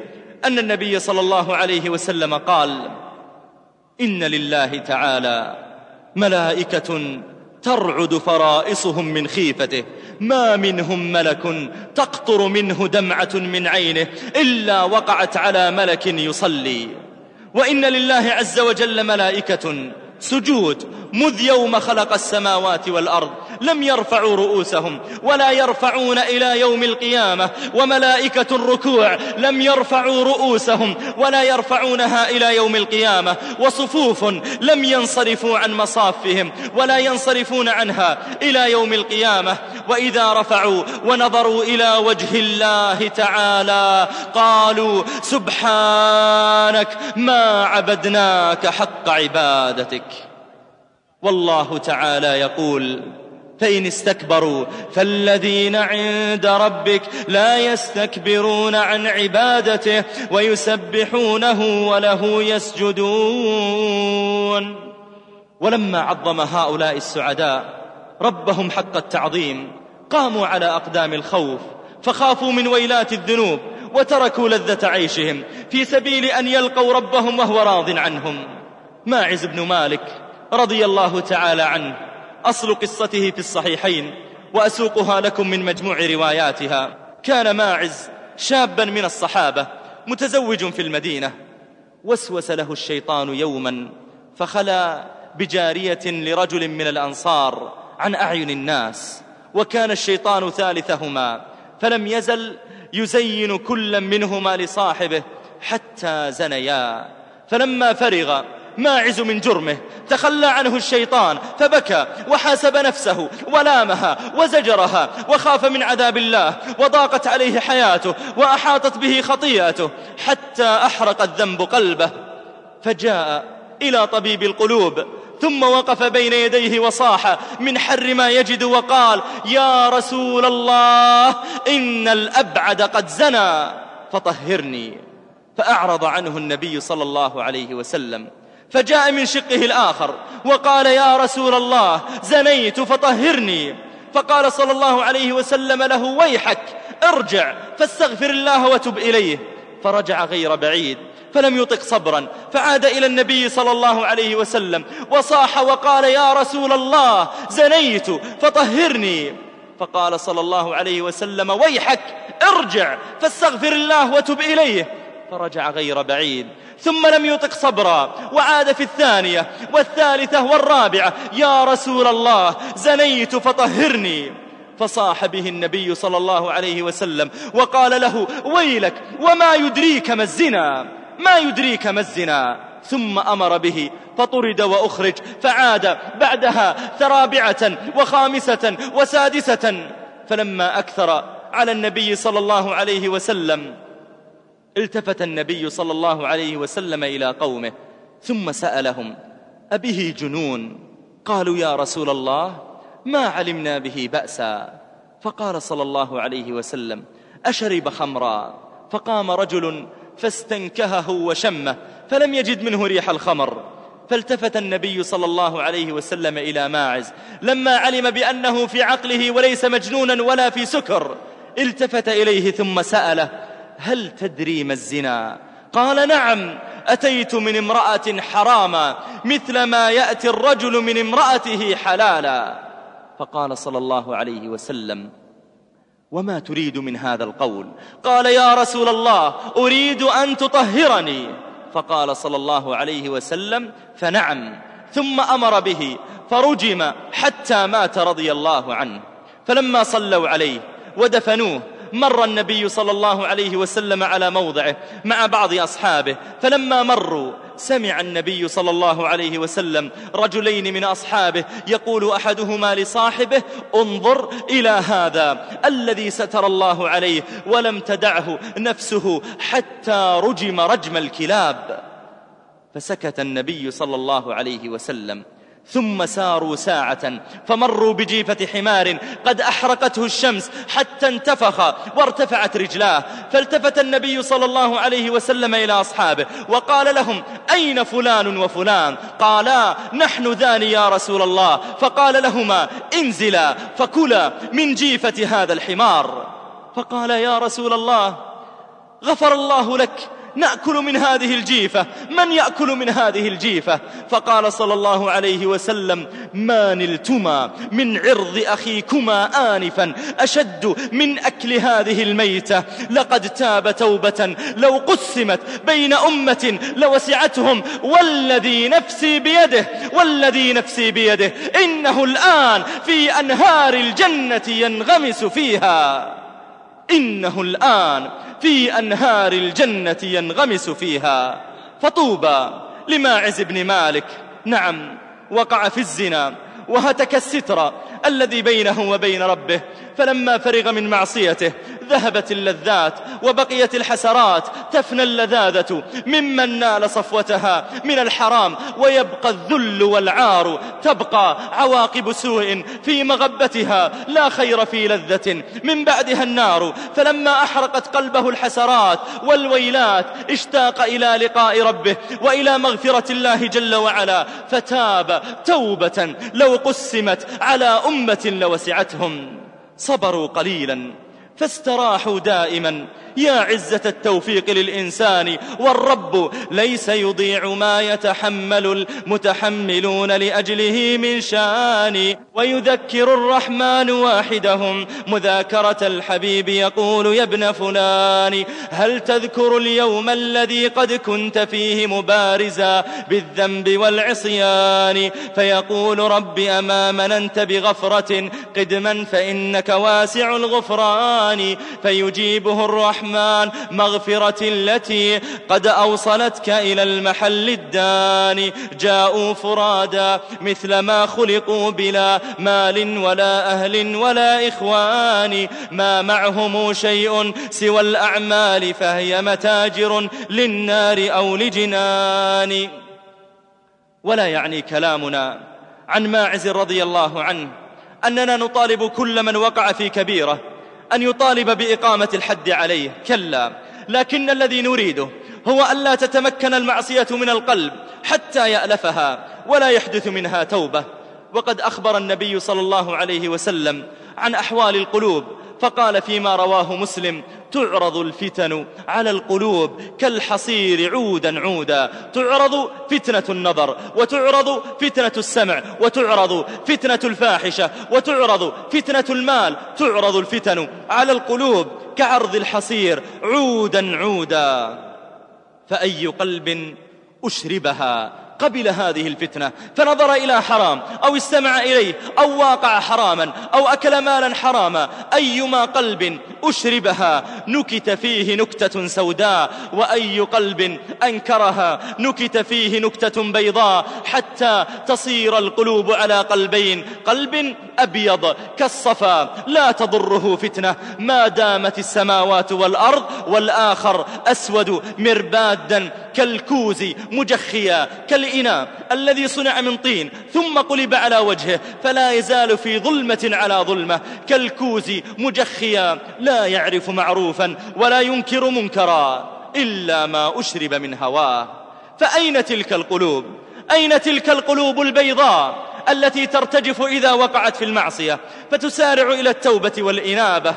أن النبي صلى الله عليه وسلم قال: إن لله تعالى ملائكة ترعد فرائصهم من خيفته، ما منهم ملك تقطر منه دمعة من عينه إلا وقعت على ملك يصلي. وإن لله عز وجل ملائكة سجود مذ يوم خلق السماوات والأرض لم يرفعوا رؤوسهم ولا يرفعون إلى يوم القيامة، وملائكة الركوع لم يرفعوا رؤوسهم ولا يرفعونها إلى يوم القيامة، وصفوف لم ينصرفوا عن مصافهم ولا ينصرفون عنها إلى يوم القيامة. وإذا رفعوا ونظروا إلى وجه الله تعالى قالوا: سبحانك ما عبدناك حق عبادتك. والله تعالى يقول: فإن استكبروا فالذين عند ربك لا يستكبرون عن عبادته ويسبحونه وله يسجدون. ولما عظم هؤلاء السعداء ربهم حق التعظيم قاموا على أقدام الخوف، فخافوا من ويلات الذنوب وتركوا لذة عيشهم في سبيل أن يلقوا ربهم وهو راض عنهم. ماعز بن مالك رضي الله تعالى عنه، أصل قصته في الصحيحين وأسوقها لكم من مجموع رواياتها. كان ماعز شابا من الصحابة متزوج في المدينة، وسوس له الشيطان يوما فخلى بجارية لرجل من الأنصار عن أعين الناس، وكان الشيطان ثالثهما، فلم يزل يزين كل منهما لصاحبه حتى زنيا. فلما فرغ ماعز من جرمه تخلى عنه الشيطان، فبكى وحاسب نفسه ولامها وزجرها وخاف من عذاب الله، وضاقت عليه حياته وأحاطت به خطيئته حتى أحرق الذنب قلبه، فجاء إلى طبيب القلوب ثم وقف بين يديه وصاح من حر ما يجد وقال: يا رسول الله، إن الأبعد قد زنى فطهرني. فأعرض عنه النبي صلى الله عليه وسلم، فجاء من شقه الآخر وقال: يا رسول الله، زنيت فطهرني. فقال صلى الله عليه وسلم له: ويحك، ارجع فاستغفر الله وتب إليه. فرجع غير بعيد فلم يطق صبرا، فعاد إلى النبي صلى الله عليه وسلم وصاح وقال: يا رسول الله، زنيت فطهرني. فقال صلى الله عليه وسلم: ويحك، ارجع فاستغفر الله وتب إليه. فرجع غير بعيد ثم لم يطق صبرا، وعاد في الثانية والثالثة والرابعة: يا رسول الله، زنيت فطهرني. فصاح به النبي صلى الله عليه وسلم وقال له: ويلك، وما يدريك ما الزنا، ما يدريك ما الزنا. ثم أمر به فطرد وأخرج، فعاد بعدها ثرابعة وخامسة وسادسة. فلما أكثر على النبي صلى الله عليه وسلم التفت النبي صلى الله عليه وسلم إلى قومه ثم سألهم: أبه جنون؟ قالوا: يا رسول الله، ما علمنا به بأسا. فقال صلى الله عليه وسلم: أشرب خمرا؟ فقام رجل فاستنكهه وشمه فلم يجد منه ريح الخمر. فالتفت النبي صلى الله عليه وسلم إلى ماعز لما علم بأنه في عقله وليس مجنونا ولا في سكر، التفت إليه ثم سأله: هل تدري ما الزنا؟ قال: نعم، أتيت من امرأة حراما مثل ما يأتي الرجل من امرأته حلالا. فقال صلى الله عليه وسلم: وما تريد من هذا القول؟ قال: يا رسول الله، أريد أن تطهرني. فقال صلى الله عليه وسلم: فنعم. ثم أمر به فرجم حتى مات رضي الله عنه. فلما صلوا عليه ودفنوه مر النبي صلى الله عليه وسلم على موضعه مع بعض أصحابه، فلما مروا سمع النبي صلى الله عليه وسلم رجلين من أصحابه يقول أحدهما لصاحبه: انظر إلى هذا الذي ستر الله عليه ولم تدعه نفسه حتى رجم رجم الكلاب. فسكت النبي صلى الله عليه وسلم، ثم ساروا ساعة فمروا بجيفة حمار قد أحرقته الشمس حتى انتفخ وارتفعت رجلاه. فالتفت النبي صلى الله عليه وسلم إلى أصحابه وقال لهم: أين فلان وفلان؟ قالا: نحن ذان يا رسول الله. فقال لهما: انزلا فكلا من جيفة هذا الحمار. فقال: يا رسول الله، غفر الله لك نأكل من هذه الجيفة، من يأكل من هذه الجيفة؟ فقال صلى الله عليه وسلم: ما نلتما من عرض أخيكما آنفا أشد من أكل هذه الميتة، لقد تاب توبة لو قسمت بين أمة لوسعتهم، والذي نفسي بيده والذي نفسي بيده إنه الآن في أنهار الجنة ينغمس فيها، إنه الآن في أنهار الجنة ينغمس فيها. فطوبى لماعز بن مالك، نعم وقع في الزنا وهتك الستر الذي بينه وبين ربه، فلما فرغ من معصيته ذهبت اللذات وبقيت الحسرات، تفنى اللذاذة ممن نال صفوتها من الحرام، ويبقى الذل والعار، تبقى عواقب سوء في مغبتها، لا خير في لذة من بعدها النار. فلما أحرقت قلبه الحسرات والويلات اشتاق إلى لقاء ربه وإلى مغفرة الله جل وعلا، فتاب توبة لو قسمت على أمة لوسعتهم. صبروا قليلا فاستراحوا دائما، يا عزة التوفيق للإنسان، والرب ليس يضيع ما يتحمل المتحملون لأجله من شان. ويذكر الرحمن واحدهم مذاكرة الحبيب يقول: يا ابن فلان هل تذكر اليوم الذي قد كنت فيه مبارزا بالذنب والعصيان؟ فيقول: رب أما مننت بغفرة قدما فإنك واسع الغفران. فيجيبه الرحمن: مغفرة التي قد أوصلتك إلى المحل الداني. جاءوا فرادا مثل ما خلقوا بلا مال ولا أهل ولا إخوان، ما معهم شيء سوى الأعمال فهي متاجر للنار أو لجنان. ولا يعني كلامنا عن ماعز رضي الله عنه أننا نطالب كل من وقع في كبيرة أن يطالب بإقامة الحد عليه، كلا، لكن الذي نريده هو ألا تتمكن المعصية من القلب حتى يألفها ولا يحدث منها توبة. وقد أخبر النبي صلى الله عليه وسلم عن أحوال القلوب، فقال فيما رواه مسلم: تعرض الفتن على القلوب كالحصير عودا عودا. تعرض فتنة النظر، وتعرض فتنة السمع، وتعرض فتنة الفاحشة، وتعرض فتنة المال. تعرض الفتن على القلوب كعرض الحصير عودا عودا. فأي قلب أشربها قبل هذه الفتنة فنظر إلى حرام أو استمع إليه أو واقع حراما أو أكل مالا حراما، أيما قلب أشربها نكت فيه نكتة سوداء، وأي قلب أنكرها نكت فيه نكتة بيضاء، حتى تصير القلوب على قلبين: قلب أبيض كالصفا لا تضره فتنة ما دامت السماوات والأرض، والآخر أسود مربادا كالكوز مجخيا كالإناء الذي صنع من طين ثم قلب على وجهه فلا يزال في ظلمة على ظلمة، كالكوز مجخيا لا يعرف معروفا ولا ينكر منكرا إلا ما أشرب من هواه. فأين تلك القلوب؟ أين تلك القلوب البيضاء التي ترتجف إذا وقعت في المعصية فتسارع إلى التوبة والإنابة؟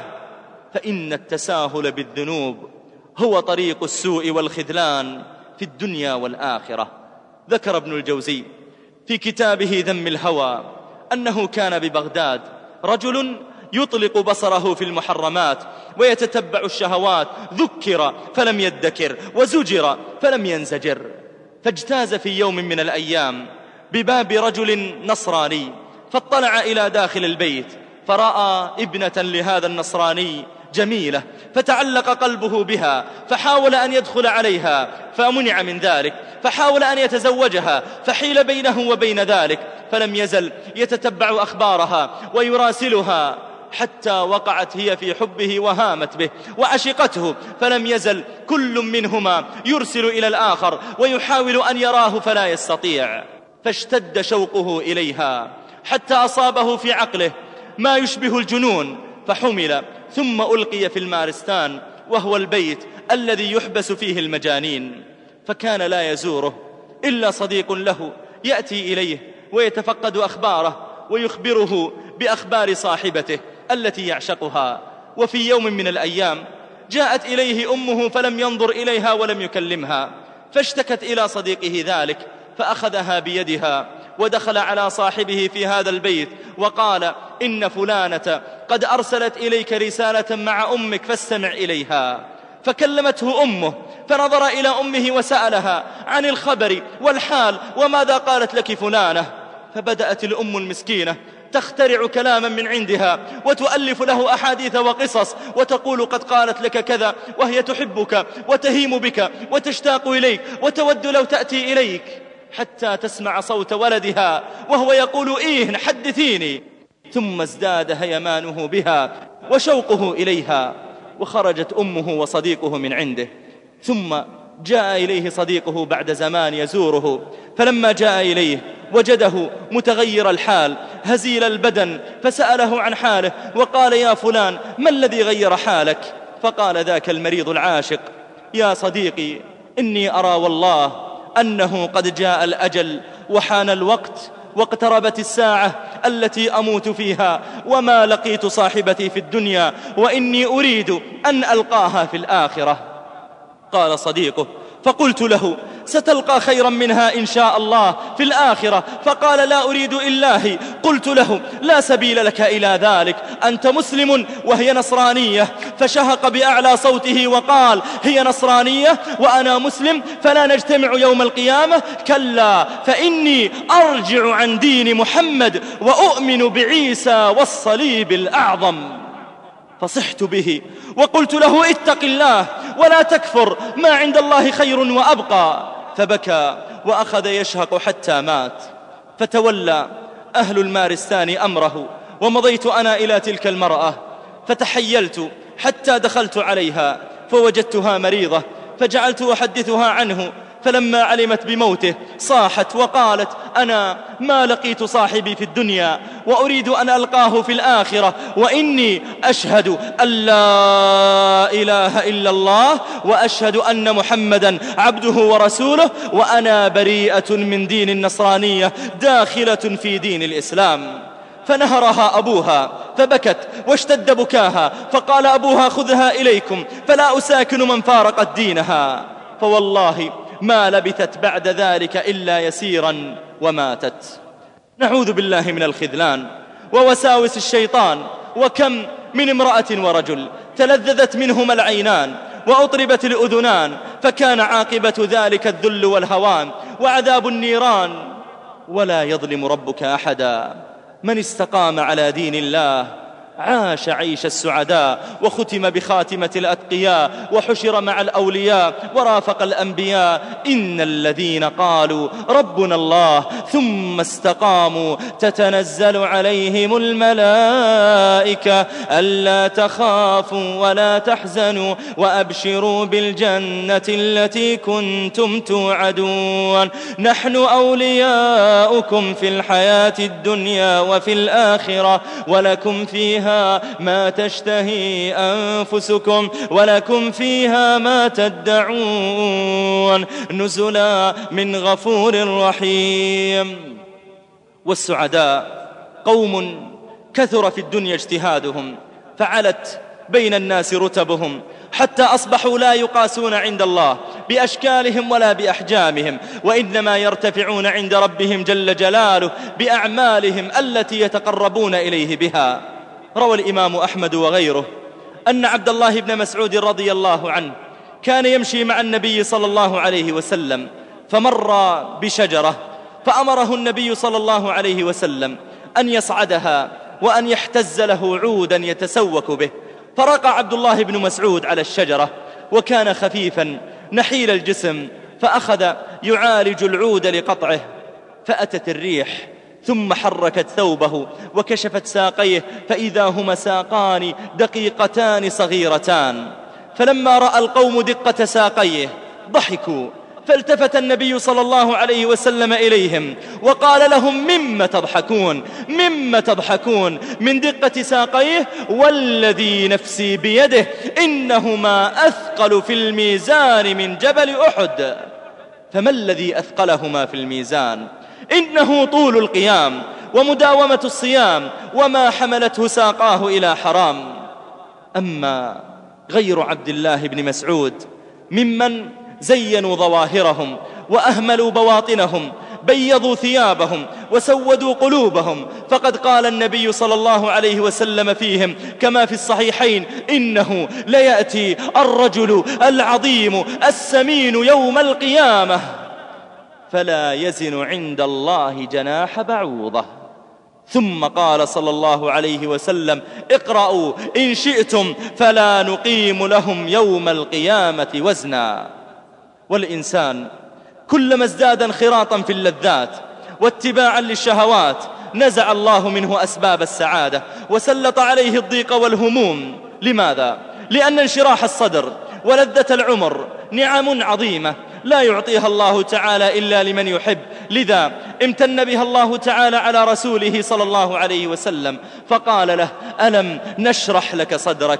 فإن التساهل بالذنوب هو طريق السوء والخذلان في الدنيا والآخرة. ذكر ابن الجوزي في كتابه ذم الهوى أنه كان ببغداد رجل يطلق بصره في المحرمات ويتتبع الشهوات، ذكر فلم يدكر وزجر فلم ينزجر، فاجتاز في يوم من الأيام بباب رجل نصراني، فاطلع إلى داخل البيت فرأى ابنة لهذا النصراني جميلة، فتعلق قلبه بها، فحاول أن يدخل عليها فمنع من ذلك، فحاول أن يتزوجها فحيل بينه وبين ذلك، فلم يزل يتتبع أخبارها ويراسلها حتى وقعت هي في حبه وهامت به وعشقته، فلم يزل كل منهما يرسل إلى الآخر ويحاول أن يراه فلا يستطيع، فاشتد شوقه إليها حتى أصابه في عقله ما يشبه الجنون، فحمل ثم ألقي في المارستان، وهو البيت الذي يحبس فيه المجانين. فكان لا يزوره إلا صديق له يأتي إليه ويتفقد أخباره ويخبره بأخبار صاحبته التي يعشقها. وفي يوم من الأيام جاءت إليه أمه فلم ينظر إليها ولم يكلمها، فاشتكت إلى صديقه ذلك، فأخذها بيدها ودخل على صاحبه في هذا البيت وقال: إن فلانة قد أرسلت إليك رسالة مع أمك فاستمع إليها. فكلمته أمه، فنظر إلى أمه وسألها عن الخبر والحال وماذا قالت لك فلانة. فبدأت الأم المسكينة تخترع كلاما من عندها وتؤلف له أحاديث وقصص وتقول: قد قالت لك كذا، وهي تحبك وتهيم بك وتشتاق إليك وتود لو تأتي إليك، حتى تسمع صوت ولدها وهو يقول: إيه حدثيني. ثم ازداد هيمانه بها وشوقه إليها، وخرجت أمه وصديقه من عنده. ثم جاء إليه صديقه بعد زمان يزوره، فلما جاء إليه وجده متغير الحال هزيل البدن، فسأله عن حاله وقال: يا فلان، ما الذي غير حالك؟ فقال ذاك المريض العاشق: يا صديقي، إني أرى والله أنه قد جاء الأجل وحان الوقت واقتربت الساعة التي أموت فيها، وما لقيت صاحبتي في الدنيا، وإني أريد أن ألقاها في الآخرة. قال صديقه: فقلت له: ستلقى خيرا منها إن شاء الله في الآخرة. فقال: لا أريد إلا هي. قلت له: لا سبيل لك إلى ذلك، أنت مسلم وهي نصرانية. فشهق بأعلى صوته وقال: هي نصرانية وأنا مسلم، فلا نجتمع يوم القيامة؟ كلا، فإني أرجع عن دين محمد وأؤمن بعيسى والصليب الأعظم. فصحت به وقلت له: اتق الله ولا تكفر، ما عند الله خير وأبقى. فبكى وأخذ يشهق حتى مات. فتولى أهل المارستان أمره، ومضيت أنا إلى تلك المرأة، فتحيلت حتى دخلت عليها فوجدتها مريضة، فجعلت أحدثها عنه. فلما علمت بموته صاحت وقالت: أنا ما لقيت صاحبي في الدنيا وأريد أن ألقاه في الآخرة، وإني أشهد أن لا إله إلا الله وأشهد أن محمدا عبده ورسوله، وأنا بريئة من دين النصرانية داخلة في دين الإسلام. فنهرها أبوها فبكت واشتد بكاها، فقال أبوها: خذها إليكم فلا أساكن من فارقت دينها. فوالله ما لبثت بعد ذلك إلا يسيرا وماتت. نعوذ بالله من الخذلان ووساوس الشيطان. وكم من امرأة ورجل تلذذت منهما العينان وأطربت الأذنان، فكان عاقبة ذلك الذل والهوان وعذاب النيران. ولا يظلم ربك أحدا، من استقام على دين الله عاش عيش السعداء، وختم بخاتمة الأتقياء، وحشر مع الأولياء ورافق الأنبياء. إن الذين قالوا ربنا الله ثم استقاموا تتنزل عليهم الملائكة ألا تخافوا ولا تحزنوا وأبشروا بالجنة التي كنتم توعدون، نحن أولياؤكم في الحياة الدنيا وفي الآخرة، ولكم فيها ما تشتهي أنفسكم ولكم فيها ما تدعون، نزلا من غفور رحيم. والسعداء قوم كثر في الدنيا اجتهادهم، فعلت بين الناس رتبهم، حتى أصبحوا لا يقاسون عند الله بأشكالهم ولا بأحجامهم، وإنما يرتفعون عند ربهم جل جلاله بأعمالهم التي يتقربون إليه بها. روى الإمام أحمد وغيره أن عبد الله بن مسعود رضي الله عنه كان يمشي مع النبي صلى الله عليه وسلم، فمر بشجرة، فأمره النبي صلى الله عليه وسلم أن يصعدها وأن يحتز له عودا يتسوك به. فرقى عبد الله بن مسعود على الشجرة، وكان خفيفا نحيل الجسم، فأخذ يعالج العود لقطعه، فأتت الريح ثم حركت ثوبه وكشفت ساقيه، فإذا هما ساقان دقيقتان صغيرتان. فلما رأى القوم دقة ساقيه ضحكوا، فالتفت النبي صلى الله عليه وسلم إليهم وقال لهم: مما تضحكون مما تضحكون؟ من دقة ساقيه؟ والذي نفسي بيده إنهما أثقل في الميزان من جبل أحد. فما الذي أثقلهما في الميزان؟ إنه طول القيام ومداومة الصيام، وما حملته ساقاه إلى حرام. أما غير عبد الله بن مسعود ممن زينوا ظواهرهم وأهملوا بواطنهم، بيضوا ثيابهم وسودوا قلوبهم، فقد قال النبي صلى الله عليه وسلم فيهم كما في الصحيحين: إنه ليأتي الرجل العظيم السمين يوم القيامة فلا يزن عند الله جناح بعوضة. ثم قال صلى الله عليه وسلم: اقرأوا إن شئتم فلا نقيم لهم يوم القيامة وزنا. والإنسان كلما ازداد انخراطا في اللذات واتباعا للشهوات نزع الله منه أسباب السعادة وسلط عليه الضيق والهموم. لماذا؟ لأن انشراح الصدر ولذة العمر نعم عظيمة لا يعطيها الله تعالى إلا لمن يحب، لذا امتن بها الله تعالى على رسوله صلى الله عليه وسلم فقال له: ألم نشرح لك صدرك؟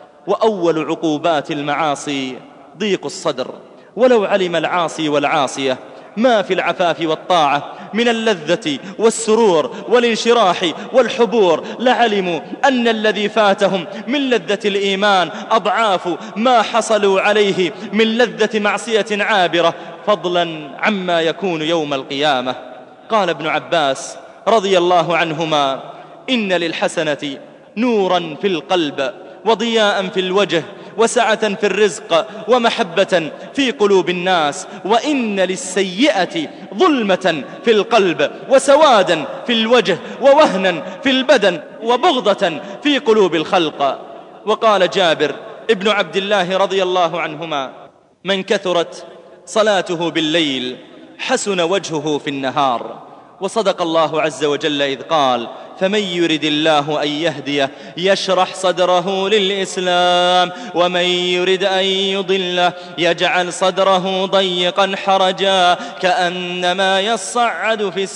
وأول عقوبات المعاصي ضيق الصدر. ولو علم العاصي والعاصية ما في العفاف والطاعة من اللذة والسرور والانشراح والحبور لعلموا أن الذي فاتهم من لذة الإيمان أضعاف ما حصلوا عليه من لذة معصية عابرة، فضلا عما يكون يوم القيامة. قال ابن عباس رضي الله عنهما: إن للحسنة نورا في القلب وضياء في الوجه وسعة في الرزق ومحبة في قلوب الناس، وإن للسيئة ظلمة في القلب وسوادا في الوجه ووهنا في البدن وبغضة في قلوب الخلق. وقال جابر ابن عبد الله رضي الله عنهما: من كثرت صلاته بالليل حسن وجهه في النهار. وصدق الله عز وجل إذ قال: فمن يرد الله أن يهديه يشرح صدره للإسلام ومن يرد أن يضله يجعل صدره ضيقا حرجا كأنما يصعد في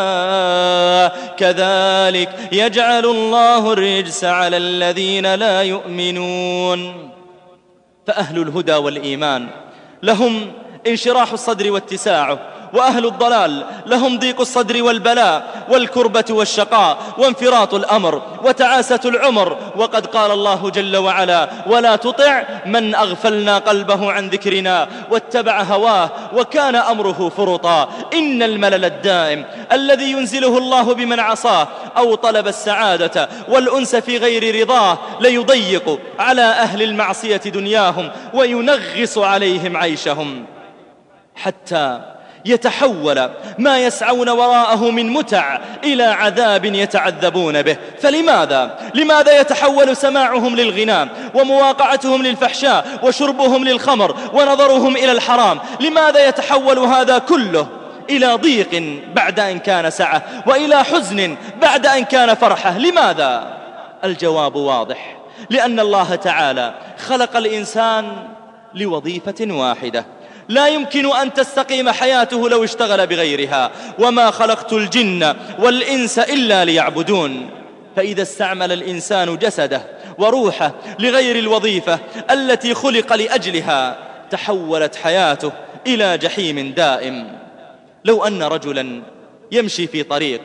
السماء كذلك يجعل الله الرجس على الذين لا يؤمنون. فأهل الهدى والإيمان لهم انشراح الصدر واتساعه، وأهل الضلال لهم ضيق الصدر والبلاء والكربة والشقاء وانفراط الأمر وتعاسة العمر. وقد قال الله جل وعلا: ولا تطع من أغفلنا قلبه عن ذكرنا واتبع هواه وكان أمره فرطا. إن الملل الدائم الذي ينزله الله بمن عصاه أو طلب السعادة والأنس في غير رضاه ليضيق على أهل المعصية دنياهم وينغص عليهم عيشهم، حتى يتحول ما يسعون وراءه من متع إلى عذاب يتعذبون به. فلماذا؟ لماذا يتحول سماعهم للغناء ومواقعتهم للفحشاء وشربهم للخمر ونظرهم إلى الحرام؟ لماذا يتحول هذا كله إلى ضيق بعد أن كان سعة وإلى حزن بعد أن كان فرحة؟ لماذا؟ الجواب واضح: لأن الله تعالى خلق الإنسان لوظيفة واحدة لا يمكن أن تستقيم حياته لو اشتغل بغيرها، وما خلقت الجن والإنس إلا ليعبدون. فإذا استعمل الإنسان جسده وروحه لغير الوظيفة التي خلق لأجلها تحولت حياته إلى جحيم دائم. لو أن رجلا يمشي في طريق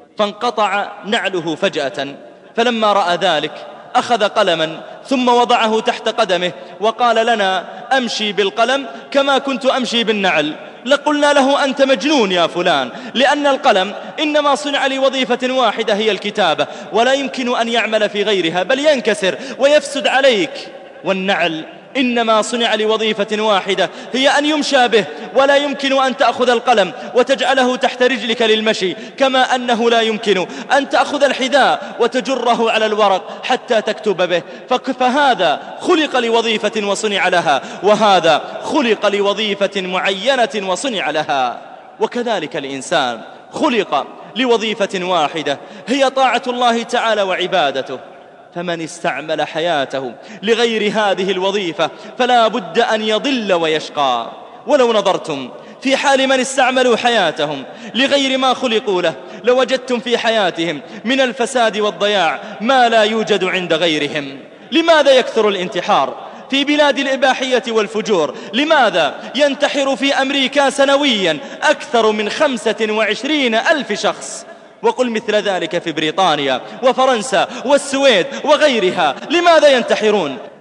فانقطع نعله فجأة، فلما رأى ذلك أخذ قلما ثم وضعه تحت قدمه وقال لنا: أمشي بالقلم كما كنت أمشي بالنعل، لقلنا له: أنت مجنون يا فلان، لأن القلم إنما صنع لوظيفة واحدة هي الكتابة، ولا يمكن أن يعمل في غيرها بل ينكسر ويفسد عليك. والنعل إنما صنع لوظيفة واحدة هي أن يمشى به، ولا يمكن أن تأخذ القلم وتجعله تحت رجلك للمشي، كما أنه لا يمكن أن تأخذ الحذاء وتجره على الورق حتى تكتب به. فهذا خلق لوظيفة وصنع لها، وهذا خلق لوظيفة معينة وصنع لها. وكذلك الإنسان خلق لوظيفة واحدة هي طاعة الله تعالى وعبادته، فمن استعمل حياته لغير هذه الوظيفة فلا بد أن يضل ويشقى. ولو نظرتم في حال من استعملوا حياتهم لغير ما خلقوا له لوجدتم في حياتهم من الفساد والضياع ما لا يوجد عند غيرهم. لماذا يكثر الانتحار في بلاد الإباحية والفجور؟ لماذا ينتحر في أمريكا سنويا أكثر من خمسة وعشرين ألف شخص؟ وقل مثل ذلك في بريطانيا وفرنسا والسويد وغيرها. لماذا ينتحرون؟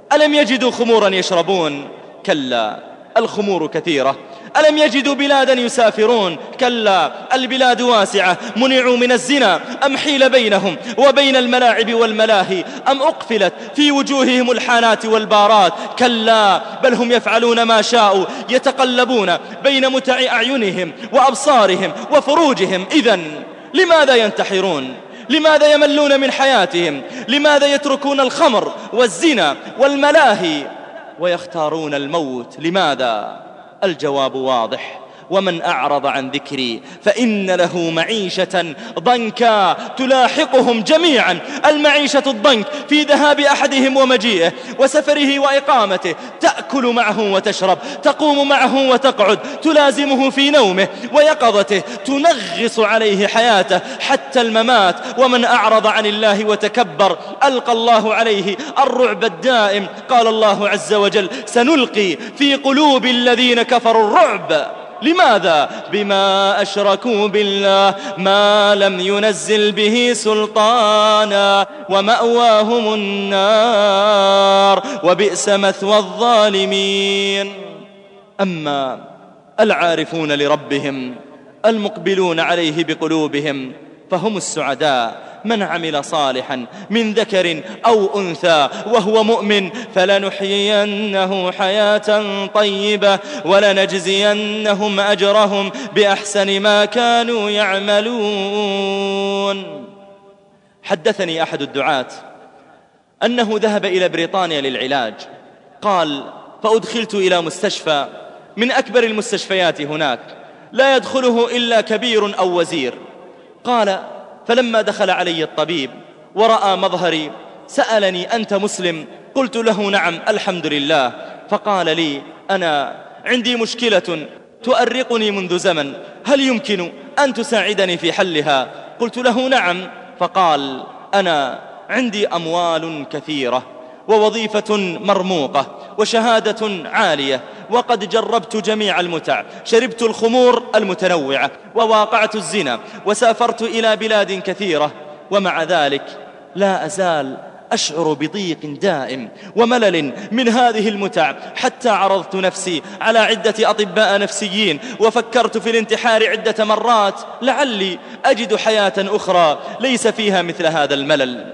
ألم يجدوا خمورا يشربون؟ كلا، الخمور كثيرة. ألم يجدوا بلادا يسافرون؟ كلا، البلاد واسعة. منعوا من الزنا أم حيل بينهم وبين الملاعب والملاهي أم أقفلت في وجوههم الحانات والبارات؟ كلا، بل هم يفعلون ما شاءوا، يتقلبون بين متع أعينهم وأبصارهم وفروجهم. إذن لماذا ينتحرون؟ لماذا يملون من حياتهم؟ لماذا يتركون الخمر والزنا والملاهي ويختارون الموت؟ لماذا؟ الجواب واضح: ومن أعرض عن ذكري فإن له معيشة ضنكا. تلاحقهم جميعا المعيشة الضنك في ذهاب أحدهم ومجيئه وسفره وإقامته. تأكل معه وتشرب، تقوم معه وتقعد، تلازمه في نومه ويقظته، تنغص عليه حياته حتى الممات. ومن أعرض عن الله وتكبر ألقى الله عليه الرعب الدائم. قال الله عز وجل: سنلقي في قلوب الذين كفروا الرعب. لماذا؟ بما أشركوا بالله ما لم ينزل به سلطانا ومأواهم النار وبئس مثوى الظالمين. أما العارفون لربهم المقبلون عليه بقلوبهم فهم السعداء. من عمل صالحا من ذكر أو أنثى وهو مؤمن فلنحيينه حياة طيبة ولنجزينهم أجرهم بأحسن ما كانوا يعملون. حدثني أحد الدعاة أنه ذهب إلى بريطانيا للعلاج. قال: فأدخلت إلى مستشفى من أكبر المستشفيات هناك، لا يدخله إلا كبير أو وزير. قال: فلما دخل علي الطبيب ورأى مظهري سألني: أنت مسلم؟ قلت له: نعم الحمد لله. فقال لي: أنا عندي مشكلة تؤرقني منذ زمن، هل يمكن أن تساعدني في حلها؟ قلت له: نعم. فقال: أنا عندي أموال كثيرة ووظيفة مرموقة وشهادة عالية، وقد جربت جميع المتع، شربت الخمور المتنوعة وواقعت الزنا وسافرت إلى بلاد كثيرة، ومع ذلك لا أزال أشعر بضيق دائم وملل من هذه المتع، حتى عرضت نفسي على عدة أطباء نفسيين وفكرت في الانتحار عدة مرات لعلي أجد حياة أخرى ليس فيها مثل هذا الملل.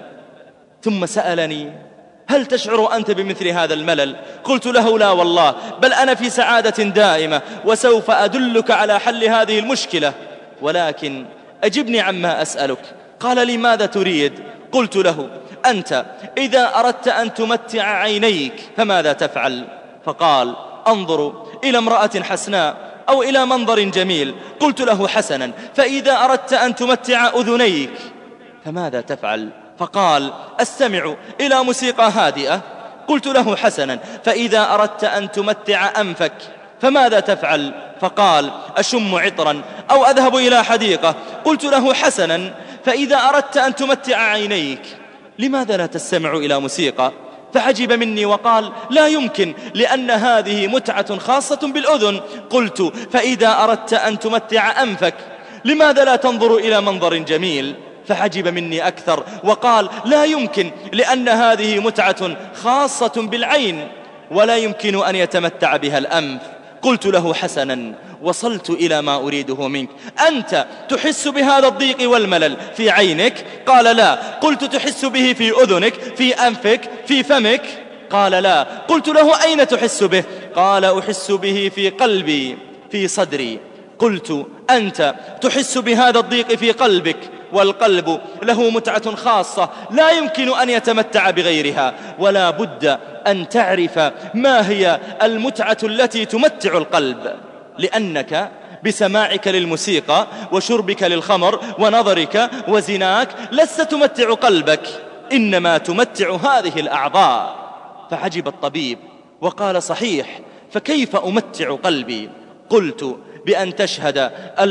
ثم سألني: هل تشعر أنت بمثل هذا الملل؟ قلت له: لا والله، بل أنا في سعادة دائمة وسوف أدلك على حل هذه المشكلة، ولكن أجبني عما أسألك. قال لي: ماذا تريد؟ قلت له: أنت إذا أردت أن تمتع عينيك فماذا تفعل؟ فقال: أنظر إلى امرأة حسناء أو إلى منظر جميل. قلت له: حسنا، فإذا أردت أن تمتع أذنيك فماذا تفعل؟ فقال: أستمع إلى موسيقى هادئة. قلت له: حسنا، فإذا أردت أن تمتع أنفك فماذا تفعل؟ فقال: أشم عطرا أو أذهب إلى حديقة. قلت له: حسنا، فإذا أردت أن تمتع عينيك لماذا لا تستمع إلى موسيقى؟ فعجب مني وقال: لا يمكن، لأن هذه متعة خاصة بالأذن. قلت: فإذا أردت أن تمتع أنفك لماذا لا تنظر إلى منظر جميل؟ فعجب مني أكثر وقال: لا يمكن، لأن هذه متعة خاصة بالعين ولا يمكن أن يتمتع بها الأنف. قلت له: حسنا، وصلت إلى ما أريده منك. أنت تحس بهذا الضيق والملل في عينك؟ قال: لا. قلت: تحس به في أذنك، في أنفك، في فمك؟ قال: لا. قلت له: أين تحس به؟ قال: أحس به في قلبي، في صدري. قلت: أنت تحس بهذا الضيق في قلبك، والقلب له متعة خاصة لا يمكن أن يتمتع بغيرها، ولا بد أن تعرف ما هي المتعة التي تمتع القلب، لأنك بسماعك للموسيقى وشربك للخمر ونظرك وزناك لست تمتع قلبك، إنما تمتع هذه الأعضاء. فعجب الطبيب وقال: صحيح، فكيف أمتع قلبي؟ قلت: بأن تشهد أن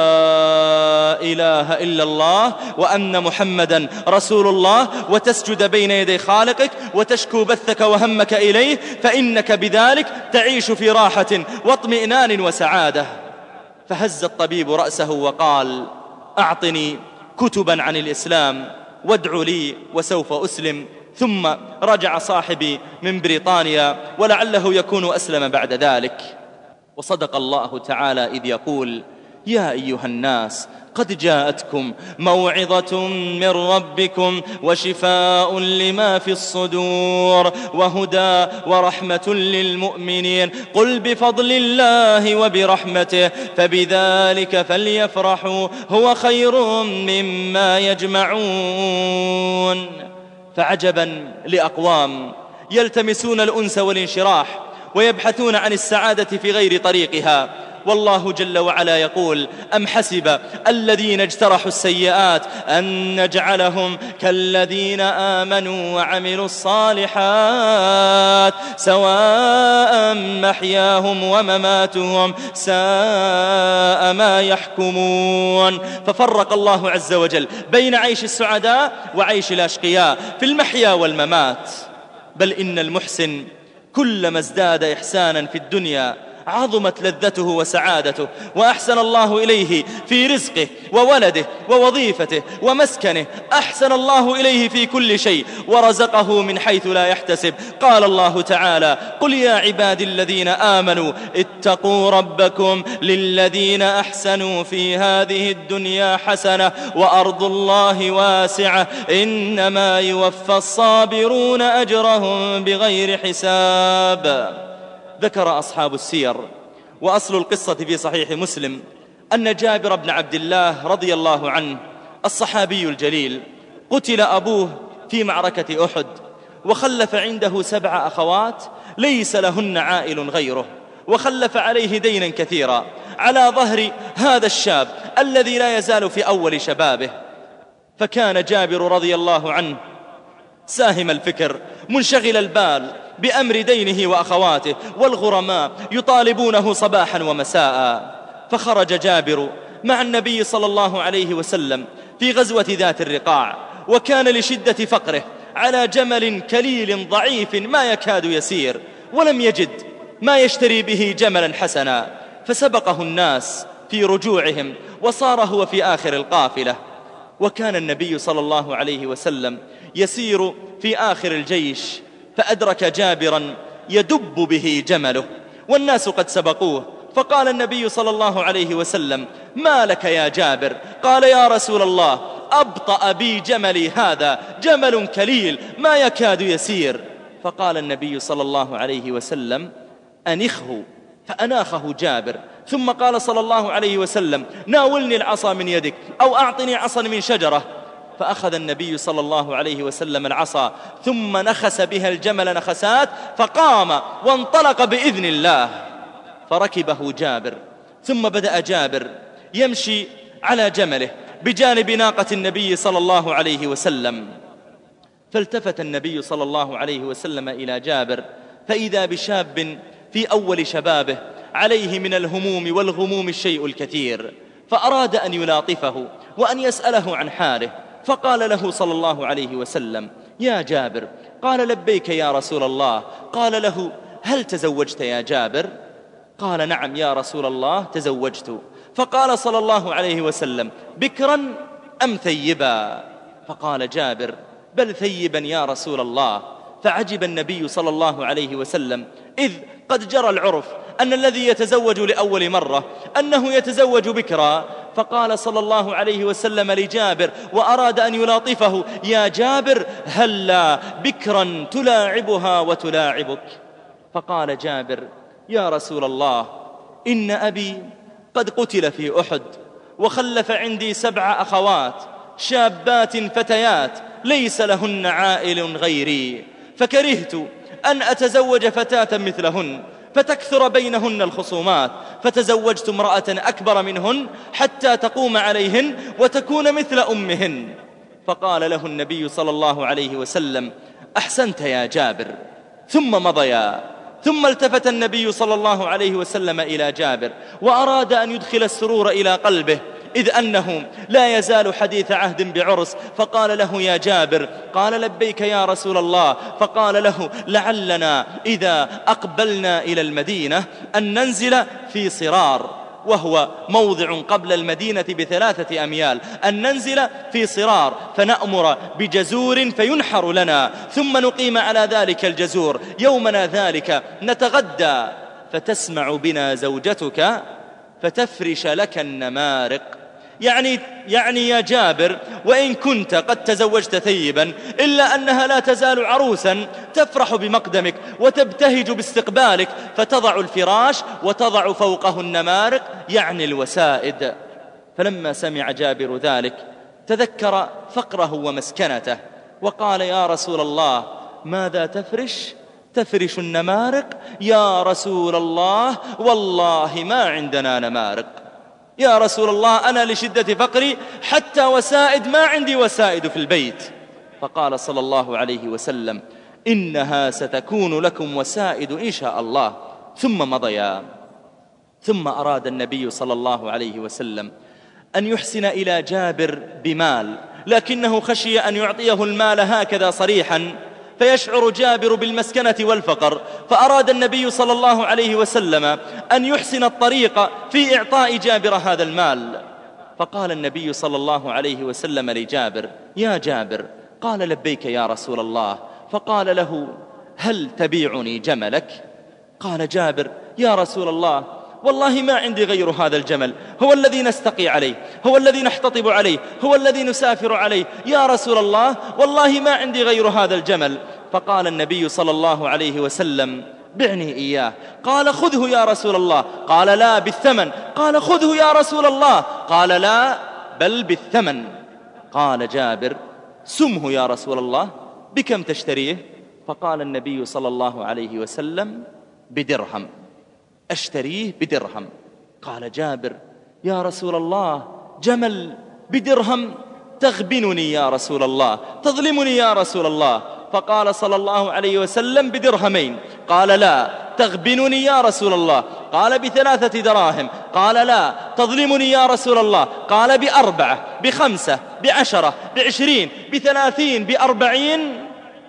لا إله إلا الله وأن محمدا رسول الله، وتسجد بين يدي خالقك وتشكو بثك وهمك إليه، فإنك بذلك تعيش في راحة واطمئنان وسعادة. فهز الطبيب رأسه وقال: أعطني كتبا عن الإسلام وادع لي وسوف أسلم. ثم رجع صاحبي من بريطانيا ولعله يكون أسلم بعد ذلك. وصدق الله تعالى إذ يقول: يا أيها الناس قد جاءتكم موعظة من ربكم وشفاء لما في الصدور وهدى ورحمة للمؤمنين قل بفضل الله وبرحمته فبذلك فليفرحوا هو خير مما يجمعون. فعجبا لأقوام يلتمسون الأنس والانشراح ويبحثون عن السعادة في غير طريقها، والله جل وعلا يقول: أم حسب الذين اجترحوا السيئات أن نجعلهم كالذين آمنوا وعملوا الصالحات سواء محياهم ومماتهم ساء ما يحكمون. ففرق الله عز وجل بين عيش السعداء وعيش الأشقياء في المحيا والممات. بل إن المحسن كلما ازداد إحسانا في الدنيا عظمت لذته وسعادته، وأحسن الله إليه في رزقه وولده ووظيفته ومسكنه، أحسن الله إليه في كل شيء ورزقه من حيث لا يحتسب. قال الله تعالى: قل يا عبادي الذين آمنوا اتقوا ربكم للذين أحسنوا في هذه الدنيا حسنة وأرض الله واسعة إنما يوفى الصابرون أجرهم بغير حساب. ذكر أصحاب السير وأصل القصة في صحيح مسلم أن جابر بن عبد الله رضي الله عنه الصحابي الجليل قتل أبوه في معركة أحد، وخلف عنده سبع أخوات ليس لهن عائل غيره، وخلف عليه دينا كثيرا على ظهر هذا الشاب الذي لا يزال في أول شبابه. فكان جابر رضي الله عنه ساهم الفكر منشغل البال بأمر دينه وأخواته، والغرماء يطالبونه صباحا ومساء. فخرج جابر مع النبي صلى الله عليه وسلم في غزوة ذات الرقاع، وكان لشدة فقره على جمل كليل ضعيف ما يكاد يسير، ولم يجد ما يشتري به جملا حسنا، فسبقه الناس في رجوعهم وصار هو في آخر القافلة. وكان النبي صلى الله عليه وسلم يسير في آخر الجيش، فأدرك جابرا يدب به جمله والناس قد سبقوه، فقال النبي صلى الله عليه وسلم: ما لك يا جابر؟ قال: يا رسول الله، أبطأ بي جملي هذا، جمل كليل ما يكاد يسير. فقال النبي صلى الله عليه وسلم: أنخه. فأناخه جابر، ثم قال صلى الله عليه وسلم: ناولني العصا من يدك أو أعطني عصا من شجرة. فأخذ النبي صلى الله عليه وسلم العصا ثم نخس بها الجمل نخسات، فقام وانطلق بإذن الله، فركبه جابر. ثم بدأ جابر يمشي على جمله بجانب ناقة النبي صلى الله عليه وسلم. فالتفت النبي صلى الله عليه وسلم إلى جابر، فإذا بشاب في أول شبابه عليه من الهموم والغموم الشيء الكثير، فأراد أن يلاطفه وأن يسأله عن حاله، فقال له صلى الله عليه وسلم: يا جابر. قال: لبيك يا رسول الله. قال له: هل تزوجت يا جابر؟ قال: نعم يا رسول الله تزوجت. فقال صلى الله عليه وسلم: بكرا أم ثيبا؟ فقال جابر: بل ثيبا يا رسول الله. فعجب النبي صلى الله عليه وسلم، إذ قد جرى العرف أن الذي يتزوج لأول مرة أنه يتزوج بكرا. فقال صلى الله عليه وسلم لجابر وأراد أن يلاطفه: يا جابر، هلا بكرا تلاعبها وتلاعبك؟ فقال جابر: يا رسول الله، إن أبي قد قتل في أحد، وخلف عندي سبع أخوات شابات فتيات ليس لهن عائل غيري، فكرهت أن أتزوج فتاة مثلهن فتكثر بينهن الخصومات، فتزوجت امرأة أكبر منهن حتى تقوم عليهن وتكون مثل أمهن. فقال له النبي صلى الله عليه وسلم: أحسنت يا جابر. ثم مضيا، ثم التفت النبي صلى الله عليه وسلم إلى جابر وأراد أن يدخل السرور إلى قلبه، إذ أنه لا يزال حديث عهد بعرس. فقال له: يا جابر. قال: لبيك يا رسول الله. فقال له: لعلنا إذا أقبلنا إلى المدينة أن ننزل في صرار وهو موضع قبل المدينة بثلاثة أميال، أن ننزل في صرار فنأمر بجزور فينحر لنا، ثم نقيم على ذلك الجزور يومنا ذلك نتغدى، فتسمع بنا زوجتك فتفرش لك النمارق. يعني, يعني يا جابر، وإن كنت قد تزوجت ثيبا إلا أنها لا تزال عروسا تفرح بمقدمك وتبتهج باستقبالك، فتضع الفراش وتضع فوقه النمارق، يعني الوسائد. فلما سمع جابر ذلك تذكر فقره ومسكنته وقال: يا رسول الله، ماذا تفرش؟ تفرش النمارق؟ يا رسول الله، والله ما عندنا نمارق. يا رسول الله، أنا لشدة فقري حتى وسائد ما عندي وسائد في البيت. فقال صلى الله عليه وسلم: إنها ستكون لكم وسائد إن شاء الله. ثم مضيا. ثم أراد النبي صلى الله عليه وسلم أن يحسن إلى جابر بمال، لكنه خشي أن يعطيه المال هكذا صريحا فيشعر جابر بالمسكنة والفقر، فأراد النبي صلى الله عليه وسلم أن يحسن الطريق في إعطاء جابر هذا المال. فقال النبي صلى الله عليه وسلم لجابر: يا جابر. قال: لبيك يا رسول الله. فقال له: هل تبيعني جملك؟ قال جابر: يا رسول الله، والله ما عندي غير هذا الجمل، هو الذي نستقي عليه، هو الذي نحتطب عليه، هو الذي نسافر عليه. يا رسول الله، والله ما عندي غير هذا الجمل. فقال النبي صلى الله عليه وسلم: بعني إياه. قال: خذه يا رسول الله. قال: لا، بالثمن. قال: خذه يا رسول الله. قال: لا، بل بالثمن. قال جابر: سمه يا رسول الله، بكم تشتريه؟ فقال النبي صلى الله عليه وسلم: بدرهم، أشتريه بدرهم. قال جابر: يا رسول الله، جمل بدرهم؟ تغبنني يا رسول الله، تظلمني يا رسول الله. فقال صلى الله عليه وسلم: بدرهمين. قال: لا، تغبنني يا رسول الله. قال: بثلاثة دراهم. قال: لا، تظلمني يا رسول الله. قال: بأربعة، بخمسة، بعشرة، بعشرين، بثلاثين، بأربعين.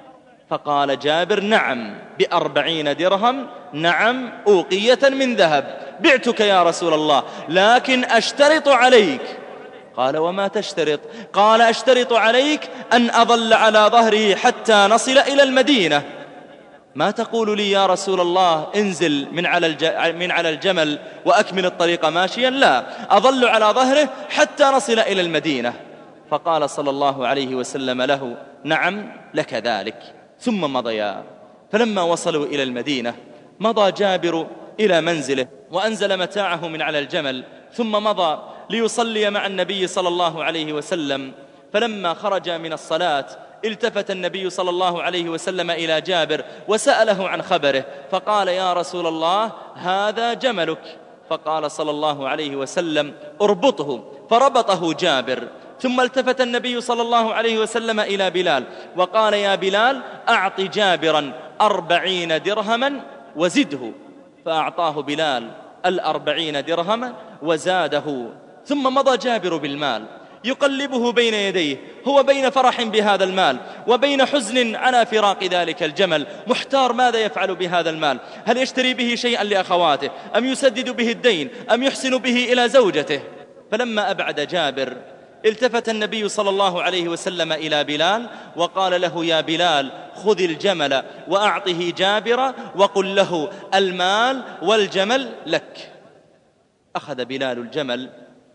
فقال جابر: نعم، بأربعين درهم، نعم، أوقية من ذهب، بعتك يا رسول الله، لكن أشترط عليك. قال: وما تشترط؟ قال: أشترط عليك أن أظل على ظهره حتى نصل إلى المدينة. ما تقول لي يا رسول الله انزل من على, الج... من على الجمل وأكمل الطريق ماشيا؟ لا، أظل على ظهره حتى نصل إلى المدينة. فقال صلى الله عليه وسلم له: نعم، لك ذلك. ثم مضيا. فلما وصلوا إلى المدينة مضى جابر إلى منزله وأنزل متاعه من على الجمل، ثم مضى ليصلي مع النبي صلى الله عليه وسلم. فلما خرج من الصلاة التفت النبي صلى الله عليه وسلم إلى جابر وسأله عن خبره، فقال: يا رسول الله، هذا جملك. فقال صلى الله عليه وسلم: اربطه. فربطه جابر. ثم التفت النبي صلى الله عليه وسلم إلى بلال وقال: يا بلال، أعط جابرا أربعين درهما وزده. فأعطاه بلال الأربعين درهما وزاده. ثم مضى جابر بالمال يقلبه بين يديه، هو بين فرح بهذا المال وبين حزن على فراق ذلك الجمل، محتار ماذا يفعل بهذا المال، هل يشتري به شيئا لأخواته، أم يسدد به الدين، أم يحسن به إلى زوجته. فلما أبعد جابر التفت النبي صلى الله عليه وسلم إلى بلال وقال له: يا بلال، خذ الجمل وأعطه جابر وقل له: المال والجمل لك. أخذ بلال الجمل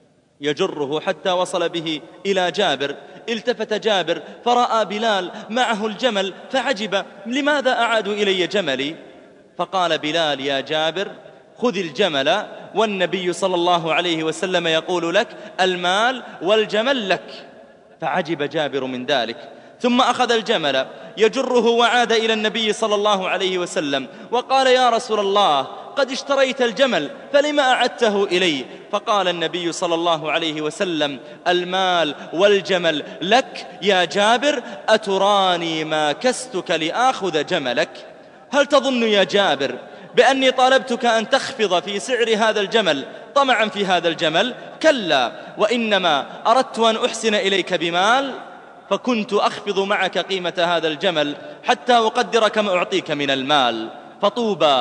يجره حتى وصل به إلى جابر. التفت جابر فرأى بلال معه الجمل فعجب: لماذا أعادوا إلي جملي؟ فقال بلال: يا جابر، خذ الجمل والنبي صلى الله عليه وسلم يقول لك: المال والجمل لك. فعجب جابر من ذلك. ثم أخذ الجمل يجره وعاد إلى النبي صلى الله عليه وسلم وقال: يا رسول الله، قد اشتريت الجمل فلما أعدته إلي؟ فقال النبي صلى الله عليه وسلم: المال والجمل لك يا جابر، أتراني ما كستك لآخذ جملك؟ هل تظن يا جابر بأني طالبتك أن تخفض في سعر هذا الجمل طمعا في هذا الجمل؟ كلا، وإنما أردت أن أحسن إليك بمال، فكنت أخفض معك قيمة هذا الجمل حتى أقدر كما أعطيك من المال. فطوبى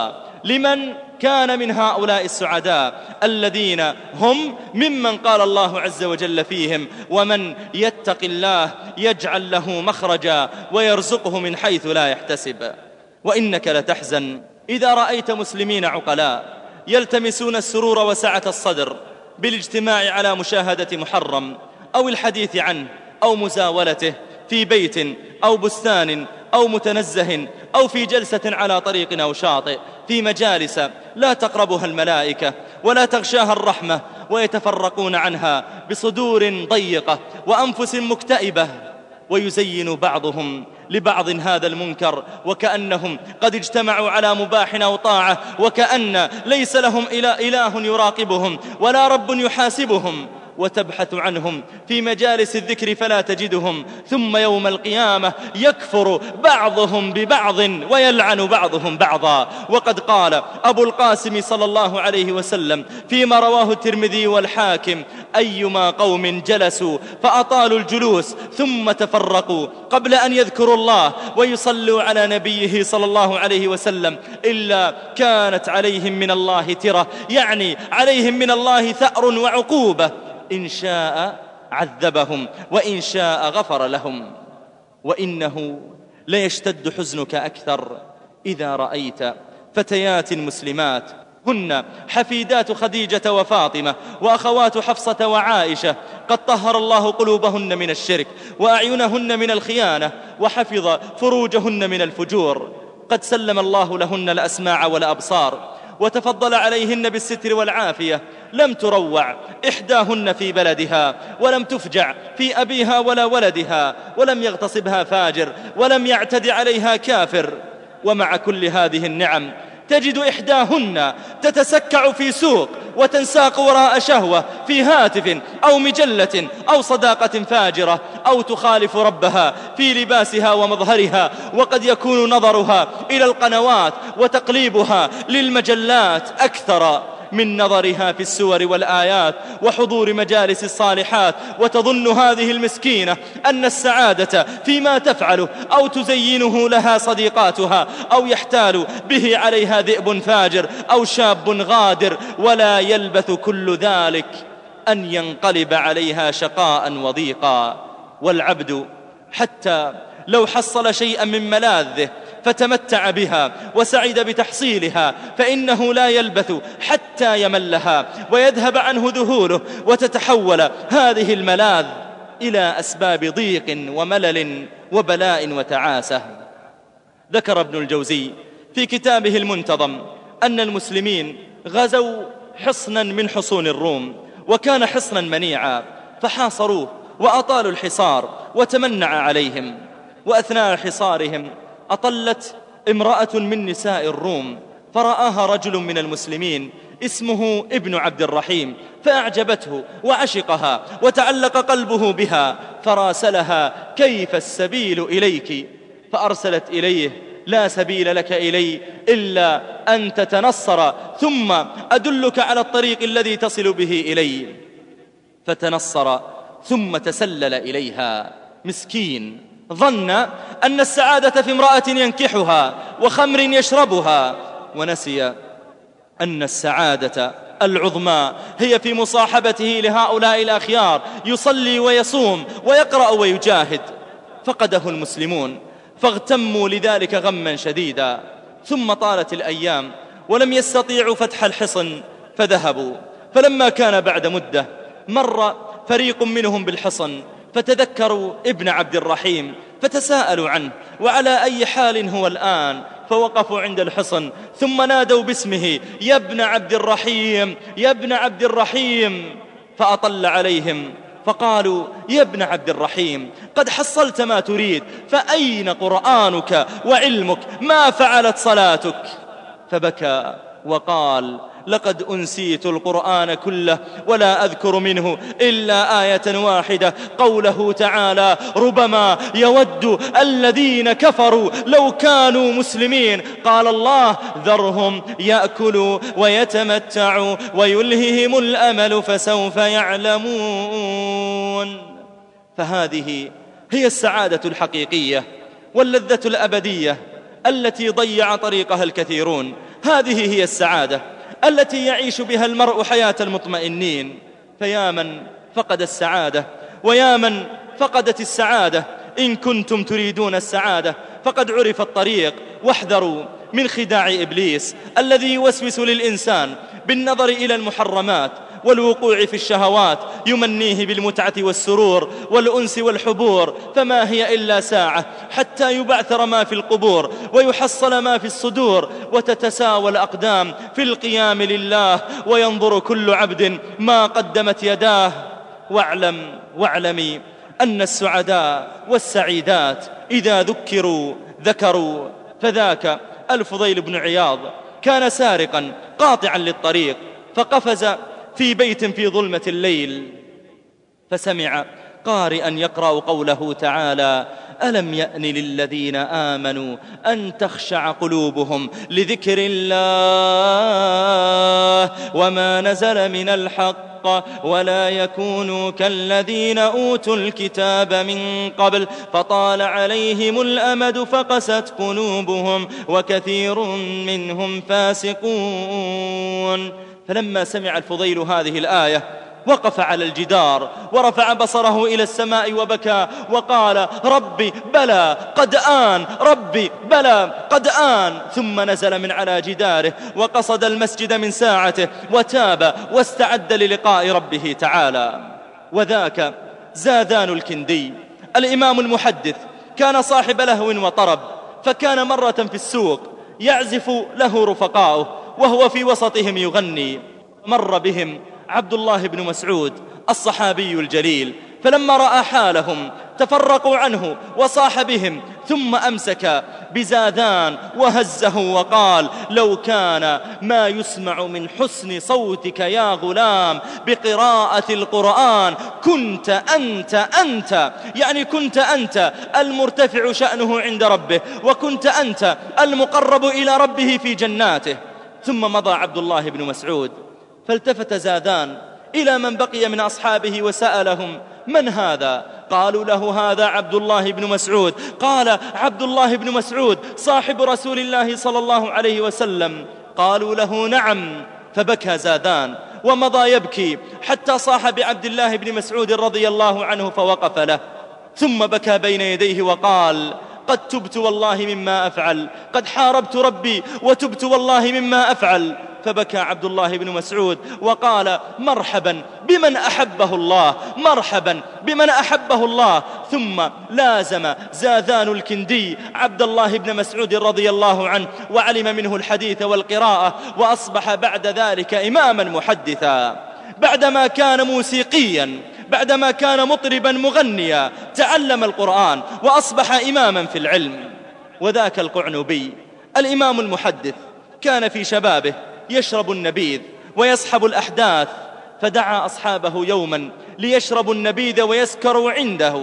لمن كان من هؤلاء السعداء الذين هم ممن قال الله عز وجل فيهم: ومن يتق الله يجعل له مخرجا ويرزقه من حيث لا يحتسب. وإنك لتحزن إذا رأيت مسلمين عقلاء يلتمسون السرور وسعة الصدر بالاجتماع على مشاهدة محرم أو الحديث عنه أو مزاولته في بيت أو بستان أو متنزه أو في جلسة على طريق أو شاطئ، في مجالس لا تقربها الملائكة ولا تغشاها الرحمة، ويتفرقون عنها بصدور ضيقة وأنفس مكتئبة، ويزين بعضهم لبعض هذا المنكر وكأنهم قد اجتمعوا على مباح أو طاعة، وكأن ليس لهم إله يراقبهم ولا رب يحاسبهم، وتبحث عنهم في مجالس الذكر فلا تجدهم، ثم يوم القيامة يكفر بعضهم ببعض ويلعن بعضهم بعضا. وقد قال أبو القاسم صلى الله عليه وسلم فيما رواه الترمذي والحاكم: أيما قوم جلسوا فأطالوا الجلوس ثم تفرقوا قبل أن يذكروا الله ويصلوا على نبيه صلى الله عليه وسلم إلا كانت عليهم من الله ترة، يعني عليهم من الله ثأر وعقوبة، إن شاء عذبهم وإن شاء غفر لهم. وإنه ليشتد حزنك أكثر إذا رأيت فتيات مسلمات هن حفيدات خديجة وفاطمة وأخوات حفصة وعائشة قد طهر الله قلوبهن من الشرك وأعينهن من الخيانة وحفظ فروجهن من الفجور، قد سلم الله لهن الأسماع والأبصار وتفضل عليهن بالستر والعافية، لم تروع إحداهن في بلدها ولم تفجع في أبيها ولا ولدها، ولم يغتصبها فاجر ولم يعتد عليها كافر. ومع كل هذه النعم تجد إحداهن تتسكع في سوق وتنساق وراء شهوة في هاتف أو مجلة أو صداقة فاجرة، أو تخالف ربها في لباسها ومظهرها، وقد يكون نظرها إلى القنوات وتقليبها للمجلات أكثر من نظرها في السور والآيات وحضور مجالس الصالحات، وتظن هذه المسكينة أن السعادة فيما تفعله أو تزينه لها صديقاتها، أو يحتال به عليها ذئب فاجر أو شاب غادر، ولا يلبث كل ذلك أن ينقلب عليها شقاء وضيقا. والعبد حتى لو حصل شيئا من ملاذه فتمتع بها وسعد بتحصيلها فإنه لا يلبث حتى يملها ويذهب عنه ذهوله، وتتحول هذه الملاذ إلى أسباب ضيق وملل وبلاء وتعاسة. ذكر ابن الجوزي في كتابه المنتظم أن المسلمين غزوا حصنا من حصون الروم، وكان حصنا منيعا، فحاصروه وأطالوا الحصار وتمنع عليهم. وأثناء حصارهم أطلت امرأة من نساء الروم، فرآها رجل من المسلمين اسمه ابن عبد الرحيم، فأعجبته وعشقها وتعلق قلبه بها، فراسلها: كيف السبيل إليك؟ فأرسلت إليه: لا سبيل لك إلي إلا أن تتنصر ثم أدلك على الطريق الذي تصل به إلي. فتنصر ثم تسلل إليها. مسكين ظن أن السعادة في امرأة ينكحها وخمر يشربها، ونسي أن السعادة العظمى هي في مصاحبته لهؤلاء الأخيار، يصلي ويصوم ويقرأ ويجاهد. فقده المسلمون فاغتموا لذلك غما شديدا. ثم طالت الأيام ولم يستطيعوا فتح الحصن فذهبوا. فلما كان بعد مدة مر فريق منهم بالحصن فتذكروا ابن عبد الرحيم فتساءلوا عنه وعلى أي حال هو الآن، فوقفوا عند الحصن ثم نادوا باسمه: يا ابن عبد الرحيم، يا ابن عبد الرحيم. فأطل عليهم فقالوا: يا ابن عبد الرحيم، قد حصلت ما تريد، فأين قرآنك وعلمك؟ ما فعلت صلاتك؟ فبكى وقال: لقد أنسيت القرآن كله ولا أذكر منه إلا آية واحدة، قوله تعالى: ربما يود الذين كفروا لو كانوا مسلمين. قال الله: ذرهم يأكلوا ويتمتعوا ويلههم الأمل فسوف يعلمون. فهذه هي السعادة الحقيقية واللذة الأبدية التي ضيع طريقها الكثيرون. هذه هي السعادة التي يعيش بها المرء حياة المطمئنين. فيا من فقد السعادة ويا من فقدت السعادة، إن كنتم تريدون السعادة فقد عرف الطريق، واحذروا من خداع إبليس الذي يوسوس للإنسان بالنظر إلى المحرمات والوقوع في الشهوات، يمنيه بالمتعة والسرور والأنس والحبور، فما هي إلا ساعة حتى يبعثر ما في القبور ويحصل ما في الصدور، وتتساوى الأقدام في القيام لله، وينظر كل عبد ما قدمت يداه. واعلم واعلمي أن السعداء والسعيدات إذا ذكروا ذكروا، فذاك الفضيل بن عياض كان سارقا قاطعا للطريق، فقفز في بيت في ظلمة الليل، فسمع قارئا يقرأ قوله تعالى: ألم يأن للذين آمنوا أن تخشع قلوبهم لذكر الله وما نزل من الحق ولا يكونوا كالذين أوتوا الكتاب من قبل فطال عليهم الأمد فقست قلوبهم وكثير منهم فاسقون. فلما سمع الفضيل هذه الآية وقف على الجدار ورفع بصره إلى السماء وبكى وقال: ربي بلى قد آن، ربي بلى قد آن. ثم نزل من على جداره وقصد المسجد من ساعته وتاب واستعد للقاء ربه تعالى. وذاك زادان الكندي الإمام المحدث كان صاحب لهو وطرب، فكان مرة في السوق يعزف له رفقاؤه وهو في وسطهم يغني. مر بهم عبد الله بن مسعود الصحابي الجليل، فلما رأى حالهم تفرقوا عنه وصاح بهم، ثم أمسك بزادان وهزه وقال: لو كان ما يسمع من حسن صوتك يا غلام بقراءة القرآن كنت أنت أنت يعني كنت أنت المرتفع شأنه عند ربه، وكنت أنت المقرب إلى ربه في جناته. ثم مضى عبد الله بن مسعود، فالتفت زادان إلى من بقي من أصحابه وسألهم: من هذا؟ قالوا له: هذا عبد الله بن مسعود. قال: عبد الله بن مسعود صاحب رسول الله صلى الله عليه وسلم؟ قالوا له: نعم. فبكى زادان ومضى يبكي حتى صاح بعبد الله بن مسعود رضي الله عنه فوقف له، ثم بكى بين يديه وقال: قد تبت والله مما أفعل، قد حاربت ربي وتبت والله مما أفعل. فبكى عبد الله بن مسعود وقال: مرحبا بمن أحبه الله، مرحبا بمن أحبه الله. ثم لازم زاذان الكندي عبد الله بن مسعود رضي الله عنه وعلم منه الحديث والقراءة، وأصبح بعد ذلك إماما محدثا. بعدما كان موسيقيا، بعدما كان مطربا مغنيا، تعلم القرآن وأصبح إماما في العلم. وذاك القعنبي الإمام المحدث كان في شبابه يشرب النبيذ ويصحب الأحداث، فدعا أصحابه يوما ليشربوا النبيذ ويسكروا عنده،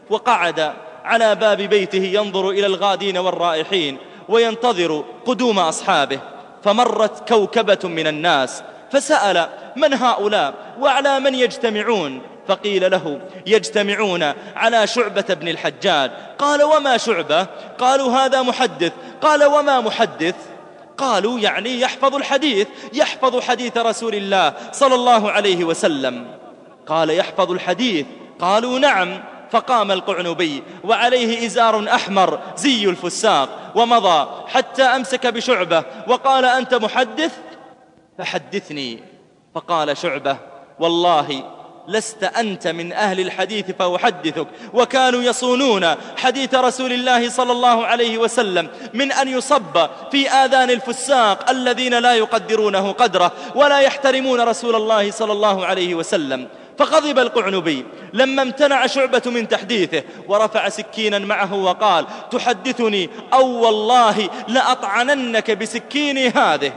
وقعد على باب بيته ينظر إلى الغادين والرائحين وينتظر قدوم أصحابه. فمرت كوكبة من الناس فسأل: من هؤلاء وعلى من يجتمعون؟ فقيل له: يجتمعون على شعبة بن الحجاج. قال: وما شعبة؟ قالوا: هذا محدث. قال: وما محدث؟ قالوا: يعني يحفظ الحديث، يحفظ حديث رسول الله صلى الله عليه وسلم. قال: يحفظ الحديث؟ قالوا: نعم. فقام القعنبي وعليه إزار أحمر زي الفساق ومضى حتى أمسك بشعبة وقال: أنت محدث؟ فحدثني. فقال شعبة: والله لست أنت من أهل الحديث فأحدثك. وكانوا يصونون حديث رسول الله صلى الله عليه وسلم من أن يصب في آذان الفساق الذين لا يقدرونه قدره ولا يحترمون رسول الله صلى الله عليه وسلم. فغضب القعنبي لما امتنع شعبة من تحديثه، ورفع سكينا معه وقال: تحدثني أو والله لأطعننك بسكيني هذه.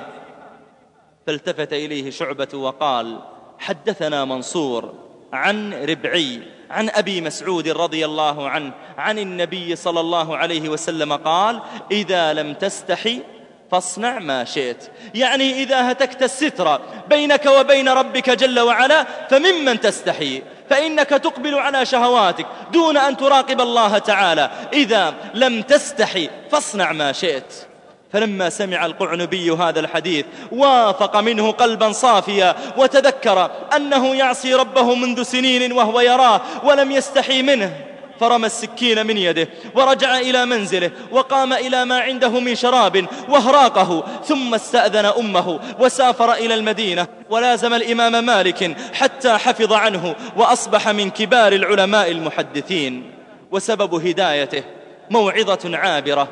فالتفت إليه شعبة وقال: حدثنا منصور عن ربعي عن أبي مسعود رضي الله عنه عن النبي صلى الله عليه وسلم قال: إذا لم تستحي فاصنع ما شئت، يعني إذا هتكت الستر بينك وبين ربك جل وعلا فممن تستحي، فإنك تقبل على شهواتك دون أن تراقب الله تعالى. إذا لم تستحي فاصنع ما شئت. فلما سمع القعنبي هذا الحديث وافق منه قلبا صافيا، وتذكر أنه يعصي ربه منذ سنين وهو يراه ولم يستحي منه، فرمى السكين من يده ورجع إلى منزله وقام إلى ما عنده من شراب واهراقه، ثم استأذن أمه وسافر إلى المدينة ولازم الإمام مالك حتى حفظ عنه وأصبح من كبار العلماء المحدثين. وسبب هدايته موعظة عابرة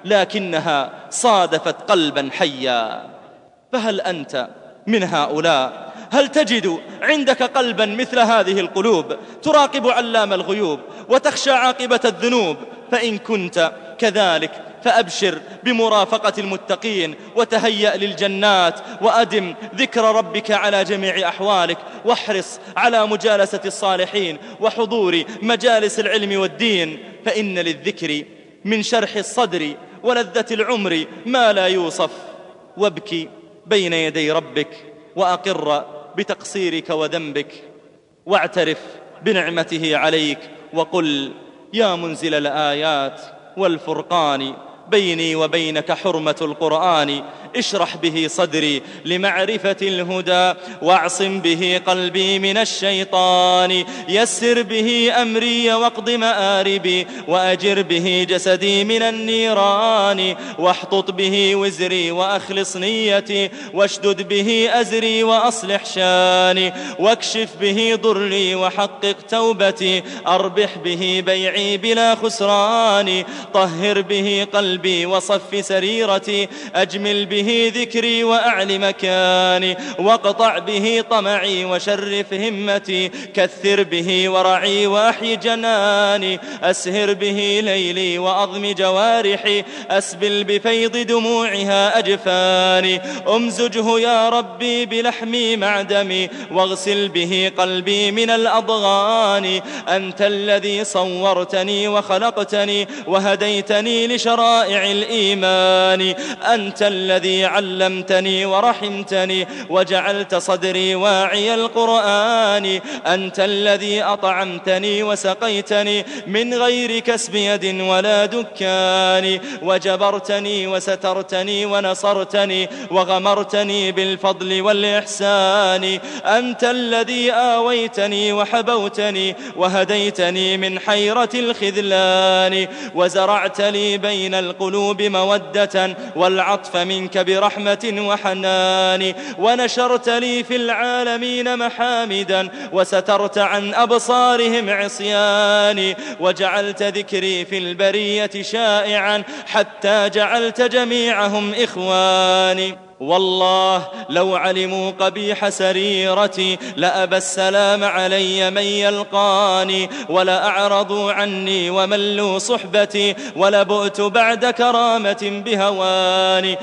لكنها صادفت قلبا حيا. فهل أنت من هؤلاء؟ هل تجد عندك قلبا مثل هذه القلوب تراقب علام الغيوب وتخشى عاقبة الذنوب؟ فإن كنت كذلك فأبشر بمرافقة المتقين وتهيأ للجنات، وأدم ذكر ربك على جميع أحوالك، واحرص على مجالسة الصالحين وحضور مجالس العلم والدين، فإن للذكر من شرح الصدر ولذة العمر ما لا يوصف. وابكي بين يدي ربك وأقر بتقصيرك وذنبك، واعترف بنعمته عليك، وقل يا منزل الآيات والفرقان بيني وبينك حرمة القرآن، اشرح به صدري لمعرفة الهدى، واعصم به قلبي من الشيطان، يسر به أمري واقض مآربي، وأجر به جسدي من النيران، واحطط به وزري وأخلص نيتي، واشدد به أزري وأصلح شاني، واكشف به ضري وحقق توبتي، أربح به بيعي بلا خسران، طهر به قلبي وصف سريرتي، أجمل به ذكري وأعل مكاني، واقطع به طمعي وشرف همتي، كثر به ورعي وأحي جناني، أسهر به ليلي وأضم جوارحي، أسبل بفيض دموعها أجفاني، أمزجه يا ربي بلحمي مع دمي، واغسل به قلبي من الأضغان، أنت الذي صورتني وخلقتني وهديتني لشرائع الإيمان، أنت الذي علمتني ورحمتني وجعلت صدري واعي القرآن، أنت الذي أطعمتني وسقيتني من غير كسب يد ولا دكان، وجبرتني وسترتني ونصرتني وغمرتني بالفضل والإحسان، أنت الذي آويتني وحبوتني وهديتني من حيرة الخذلان، وزرعت لي بين القلوب مودة والعطف منك برحمة وحنان، ونشرت لي في العالمين محامدا وسترت عن أبصارهم عصياني، وجعلت ذكري في البرية شائعا حتى جعلت جميعهم إخواني. والله لو علموا قبيح سريرتي لأبى السلام علي من يلقاني، ولا أعرضوا عني وملوا صحبتي، ولبؤت بعد كرامة بهواني،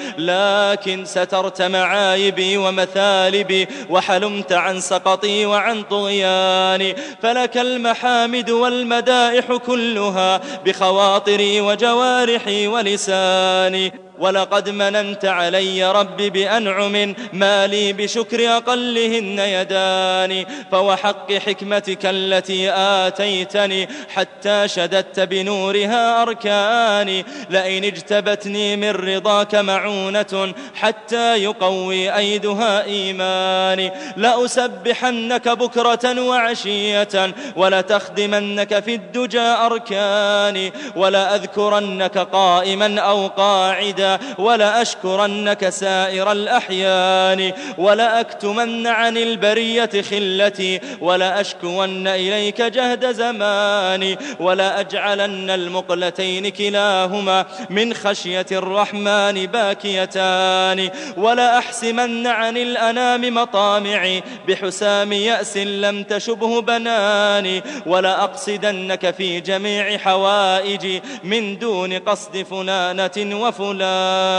لكن سترت معايبي ومثالبي، وحلمت عن سقطي وعن طغياني، فلك المحامد والمدائح كلها بخواطري وجوارحي ولساني، ولقد مننت علي ربي بأنعم ما لي بشكر أقلهن يداني، فوحق حكمتك التي آتيتني حتى شددت بنورها أركاني، لئن اجتبتني من رضاك معونة حتى يقوي أيدها إيماني، لأسبحنك بكرة وعشية، ولتخدمنك في الدجى أركاني، ولأذكرنك قائما أو قاعدا، ولا أشكرنك سائر الأحيان، ولا أكتمن عن البرية خلتي، ولا أشكون إليك جهد زماني، ولا أجعلن المقلتين كلاهما من خشية الرحمن باكيتان، ولا أحسمن عن الأنام مطامعي بحسام يأس لم تشبه بناني، ولا أقصدنك في جميع حوائجي من دون قصد فلانة وفلان.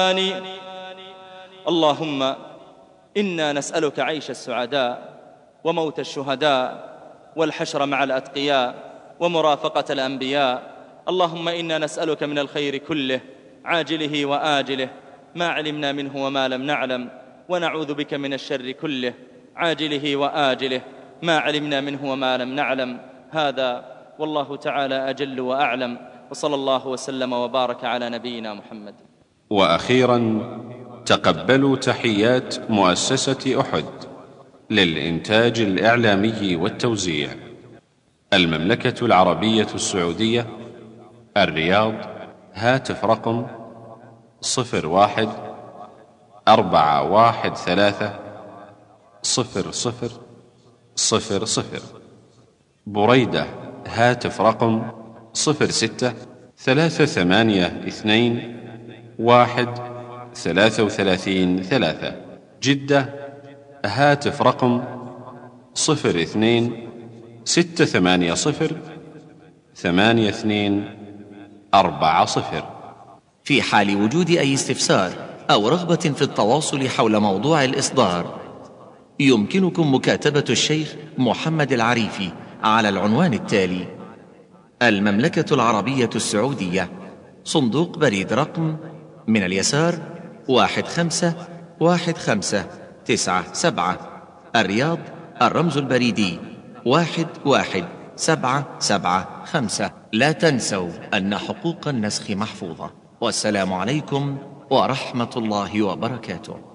اللهم إنا نسألك عيش السعداء وموت الشهداء والحشر مع الأتقياء ومرافقة الأنبياء. اللهم إنا نسألك من الخير كله عاجله وآجله ما علمنا منه وما لم نعلم، ونعوذ بك من الشر كله عاجله وآجله ما علمنا منه وما لم نعلم. هذا والله تعالى أجل وأعلم، وصلى الله وسلم وبارك على نبينا محمد. وأخيرا تقبلوا تحيات مؤسسة أحد للإنتاج الإعلامي والتوزيع، المملكة العربية السعودية، الرياض. هاتف رقم صفر واحد أربعة واحد ثلاثة صفر صفر صفر صفر. بريدة. هاتف رقم صفر ستة ثلاثة ثمانية اثنين واحد ثلاثة وثلاثين ثلاثة. جدة. هاتف رقم صفر اثنين ستة ثمانية صفر ثمانية اثنين أربعة صفر. في حال وجود أي استفسار أو رغبة في التواصل حول موضوع الإصدار، يمكنكم مكاتبة الشيخ محمد العريفي على العنوان التالي: المملكة العربية السعودية، صندوق بريد رقم من اليسار واحد خمسة واحد خمسة تسعة سبعة، الرياض، الرمز البريدي واحد واحد سبعة سبعة خمسة. لا تنسوا أن حقوق النسخ محفوظة. والسلام عليكم ورحمة الله وبركاته.